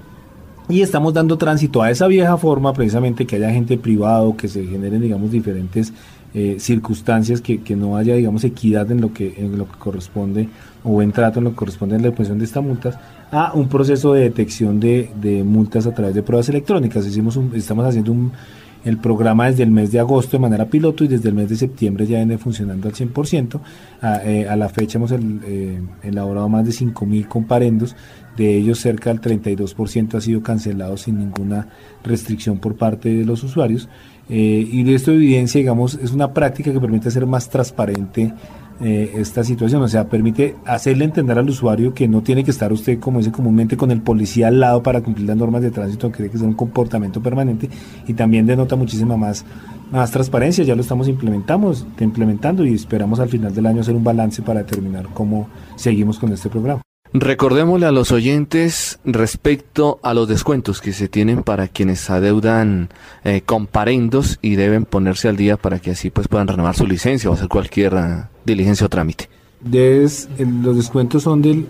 Y estamos dando tránsito a esa vieja forma, precisamente que haya agente privado, que se generen, digamos, diferentes eh, circunstancias, que, que no haya, digamos, equidad en lo que en lo que corresponde, o buen trato en lo que corresponde en la imposición de estas multas, a un proceso de detección de, de multas a través de pruebas electrónicas. Hicimos un, estamos haciendo un, el programa desde el mes de agosto de manera piloto, y desde el mes de septiembre ya viene funcionando al cien por ciento. A, eh, a la fecha hemos el, eh, elaborado más de cinco mil comparendos, de ellos cerca del treinta y dos por ciento ha sido cancelado sin ninguna restricción por parte de los usuarios, eh, y esto evidencia, digamos, es una práctica que permite hacer más transparente Eh, esta situación, o sea, permite hacerle entender al usuario que no tiene que estar usted, como dice comúnmente, con el policía al lado para cumplir las normas de tránsito, que tiene que ser un comportamiento permanente, y también denota muchísima más, más transparencia. Ya lo estamos implementamos, implementando y esperamos al final del año hacer un balance para determinar cómo seguimos con este programa. Recordémosle a los oyentes respecto a los descuentos que se tienen para quienes adeudan eh, comparendos y deben ponerse al día para que así pues puedan renovar su licencia o hacer cualquier uh, diligencia o trámite. Des, el, los descuentos son del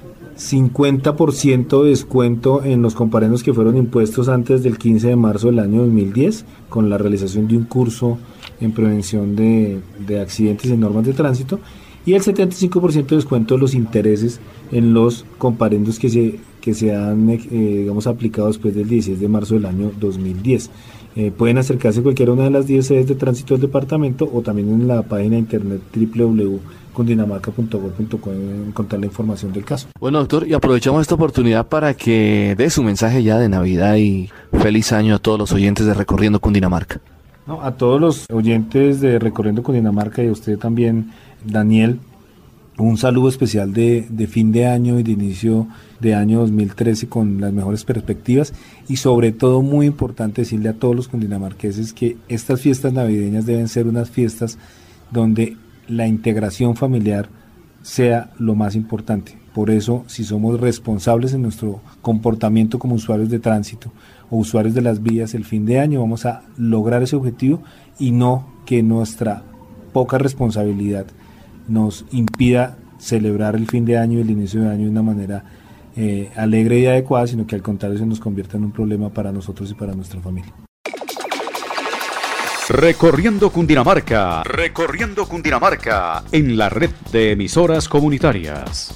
cincuenta por ciento de descuento en los comparendos que fueron impuestos antes del quince de marzo del año dos mil diez, con la realización de un curso en prevención de, de accidentes y normas de tránsito, y el setenta y cinco por ciento de descuento de los intereses en los comparendos que se que se han eh, digamos aplicado después del dieciséis de marzo del año dos mil diez. Eh, pueden acercarse a cualquiera una de las diez sedes de tránsito del departamento, o también en la página de internet doble u doble u doble u punto cundinamarca punto gob punto co encontrar la información del caso. Bueno, doctor, y aprovechamos esta oportunidad para que dé su mensaje ya de Navidad y feliz año a todos los oyentes de Recorriendo Cundinamarca. No, a todos los oyentes de Recorriendo Cundinamarca, y a usted también, Daniel, un saludo especial de, de fin de año y de inicio de año dos mil trece con las mejores perspectivas, y sobre todo muy importante decirle a todos los cundinamarqueses que estas fiestas navideñas deben ser unas fiestas donde la integración familiar sea lo más importante. Por eso, si somos responsables en nuestro comportamiento como usuarios de tránsito o usuarios de las vías el fin de año, vamos a lograr ese objetivo, y no que nuestra poca responsabilidad nos impida celebrar el fin de año y el inicio de año de una manera eh, alegre y adecuada, sino que al contrario se nos convierta en un problema para nosotros y para nuestra familia. Recorriendo Cundinamarca, recorriendo Cundinamarca en la red de emisoras comunitarias.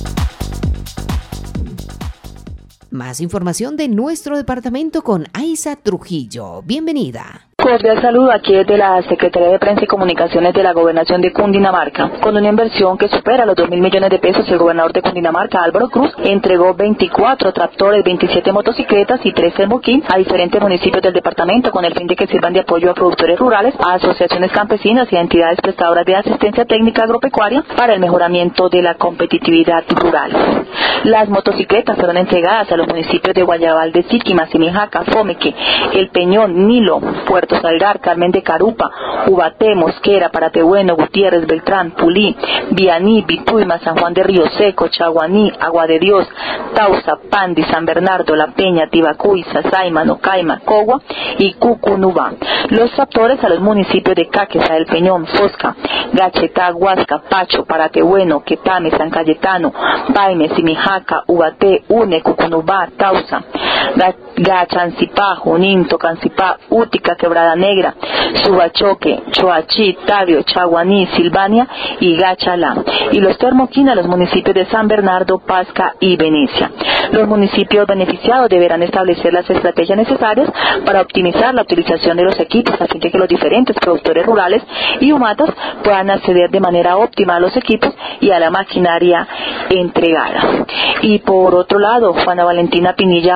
Más información de nuestro departamento con Aiza Trujillo. Bienvenida. Cordial saludo aquí desde la Secretaría de Prensa y Comunicaciones de la Gobernación de Cundinamarca. Con una inversión que supera los dos mil millones de pesos, el gobernador de Cundinamarca, Álvaro Cruz, entregó veinticuatro tractores, veintisiete motocicletas y trece moquín a diferentes municipios del departamento, con el fin de que sirvan de apoyo a productores rurales, a asociaciones campesinas y a entidades prestadoras de asistencia técnica agropecuaria para el mejoramiento de la competitividad rural. Las motocicletas fueron entregadas a los municipios de Guayabal de Siquima, Simijaca, Fomeque, El Peñón, Nilo, Puerto Saldar, Carmen de Carupa, Ubaté, Mosquera, Paratebueno, Gutiérrez, Beltrán, Pulí, Vianí, Vituima, San Juan de Río Seco, Chaguaní, Agua de Dios, Tausa, Pandi, San Bernardo, La Peña, Tibacuy, Sasaima, Nocaima, Cogua y Cucunubá. Los tractores a los municipios de Caquesa, El Peñón, Fosca, Gachetá, Huasca, Pacho, Paratebueno, Quetame, San Cayetano, Paime, Simijaca, Ubaté, Une, Cucunubá, Tausa, Gachancipá, Junín, Tocancipá, Útica, Quebrada Negra, Subachoque, Choachí, Tabio, Chaguaní, Silvania y Gachalá. Y los termoquín a los municipios de San Bernardo, Pasca y Venecia. Los municipios beneficiados deberán establecer las estrategias necesarias para optimizar la utilización de los equipos, a fin de que los diferentes productores rurales y humatas puedan acceder de manera óptima a los equipos y a la maquinaria entregada. Y por otro lado, Juana Valentina Pinilla Veloz,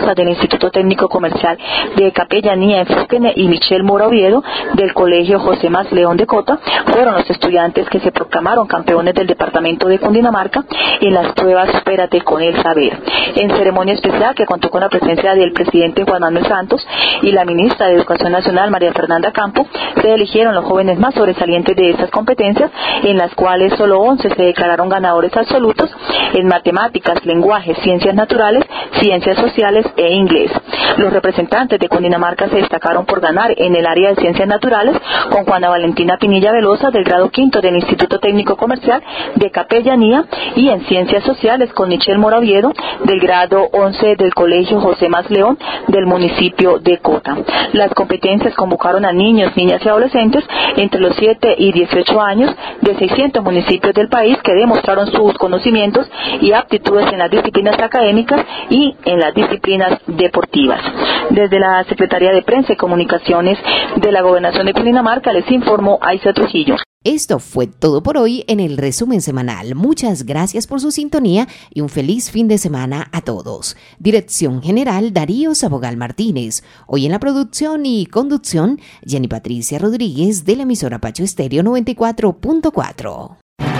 Velosa del Instituto Técnico Comercial de Capellanía en Fúquene y Michelle Mora Oviedo del Colegio José Más León de Cota fueron los estudiantes que se proclamaron campeones del departamento de Cundinamarca en las pruebas Supérate con el Saber. En ceremonia especial que contó con la presencia del presidente Juan Manuel Santos y la ministra de Educación Nacional María Fernanda Campo, se eligieron los jóvenes más sobresalientes de estas competencias, en las cuales solo once se declararon ganadores absolutos en matemáticas, lenguaje, ciencias naturales, ciencias sociales e inglés. Los representantes de Cundinamarca se destacaron por ganar en el área de ciencias naturales con Juana Valentina Pinilla Velosa del grado quinto del Instituto Técnico Comercial de Capellanía y en ciencias sociales con Michelle Mora Oviedo del grado once del Colegio José Más León del municipio de Cota. Las competencias convocaron a niños, niñas y adolescentes entre los siete y dieciocho años de seiscientos municipios del país que demostraron sus conocimientos y aptitudes en las disciplinas académicas y en las disciplinas deportivas. Desde la Secretaría de Prensa y Comunicaciones de la Gobernación de Cundinamarca les informó Aiza Trujillo. Esto fue todo por hoy en el resumen semanal. Muchas gracias por su sintonía y un feliz fin de semana a todos. Dirección General Darío Sabogal Martínez. Hoy en la producción y conducción, Jenny Patricia Rodríguez de la emisora Pacho Estéreo noventa y cuatro punto cuatro.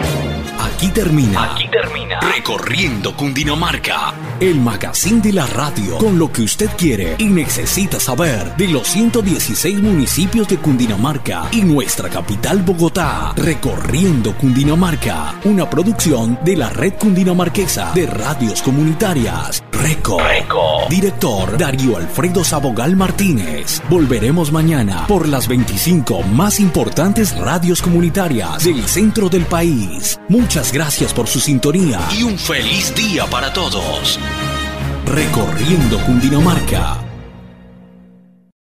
Aquí termina, Aquí termina Recorriendo Cundinamarca, el magazine de la radio con lo que usted quiere y necesita saber de los ciento dieciséis municipios de Cundinamarca y nuestra capital Bogotá. Recorriendo Cundinamarca, una producción de la Red Cundinamarquesa de Radios Comunitarias. Reco. Reco. Director Darío Alfredo Sabogal Martínez. Volveremos mañana por las veinticinco más importantes radios comunitarias del centro del país. Muchas gracias por su sintonía y un feliz día para todos. Recorriendo Cundinamarca.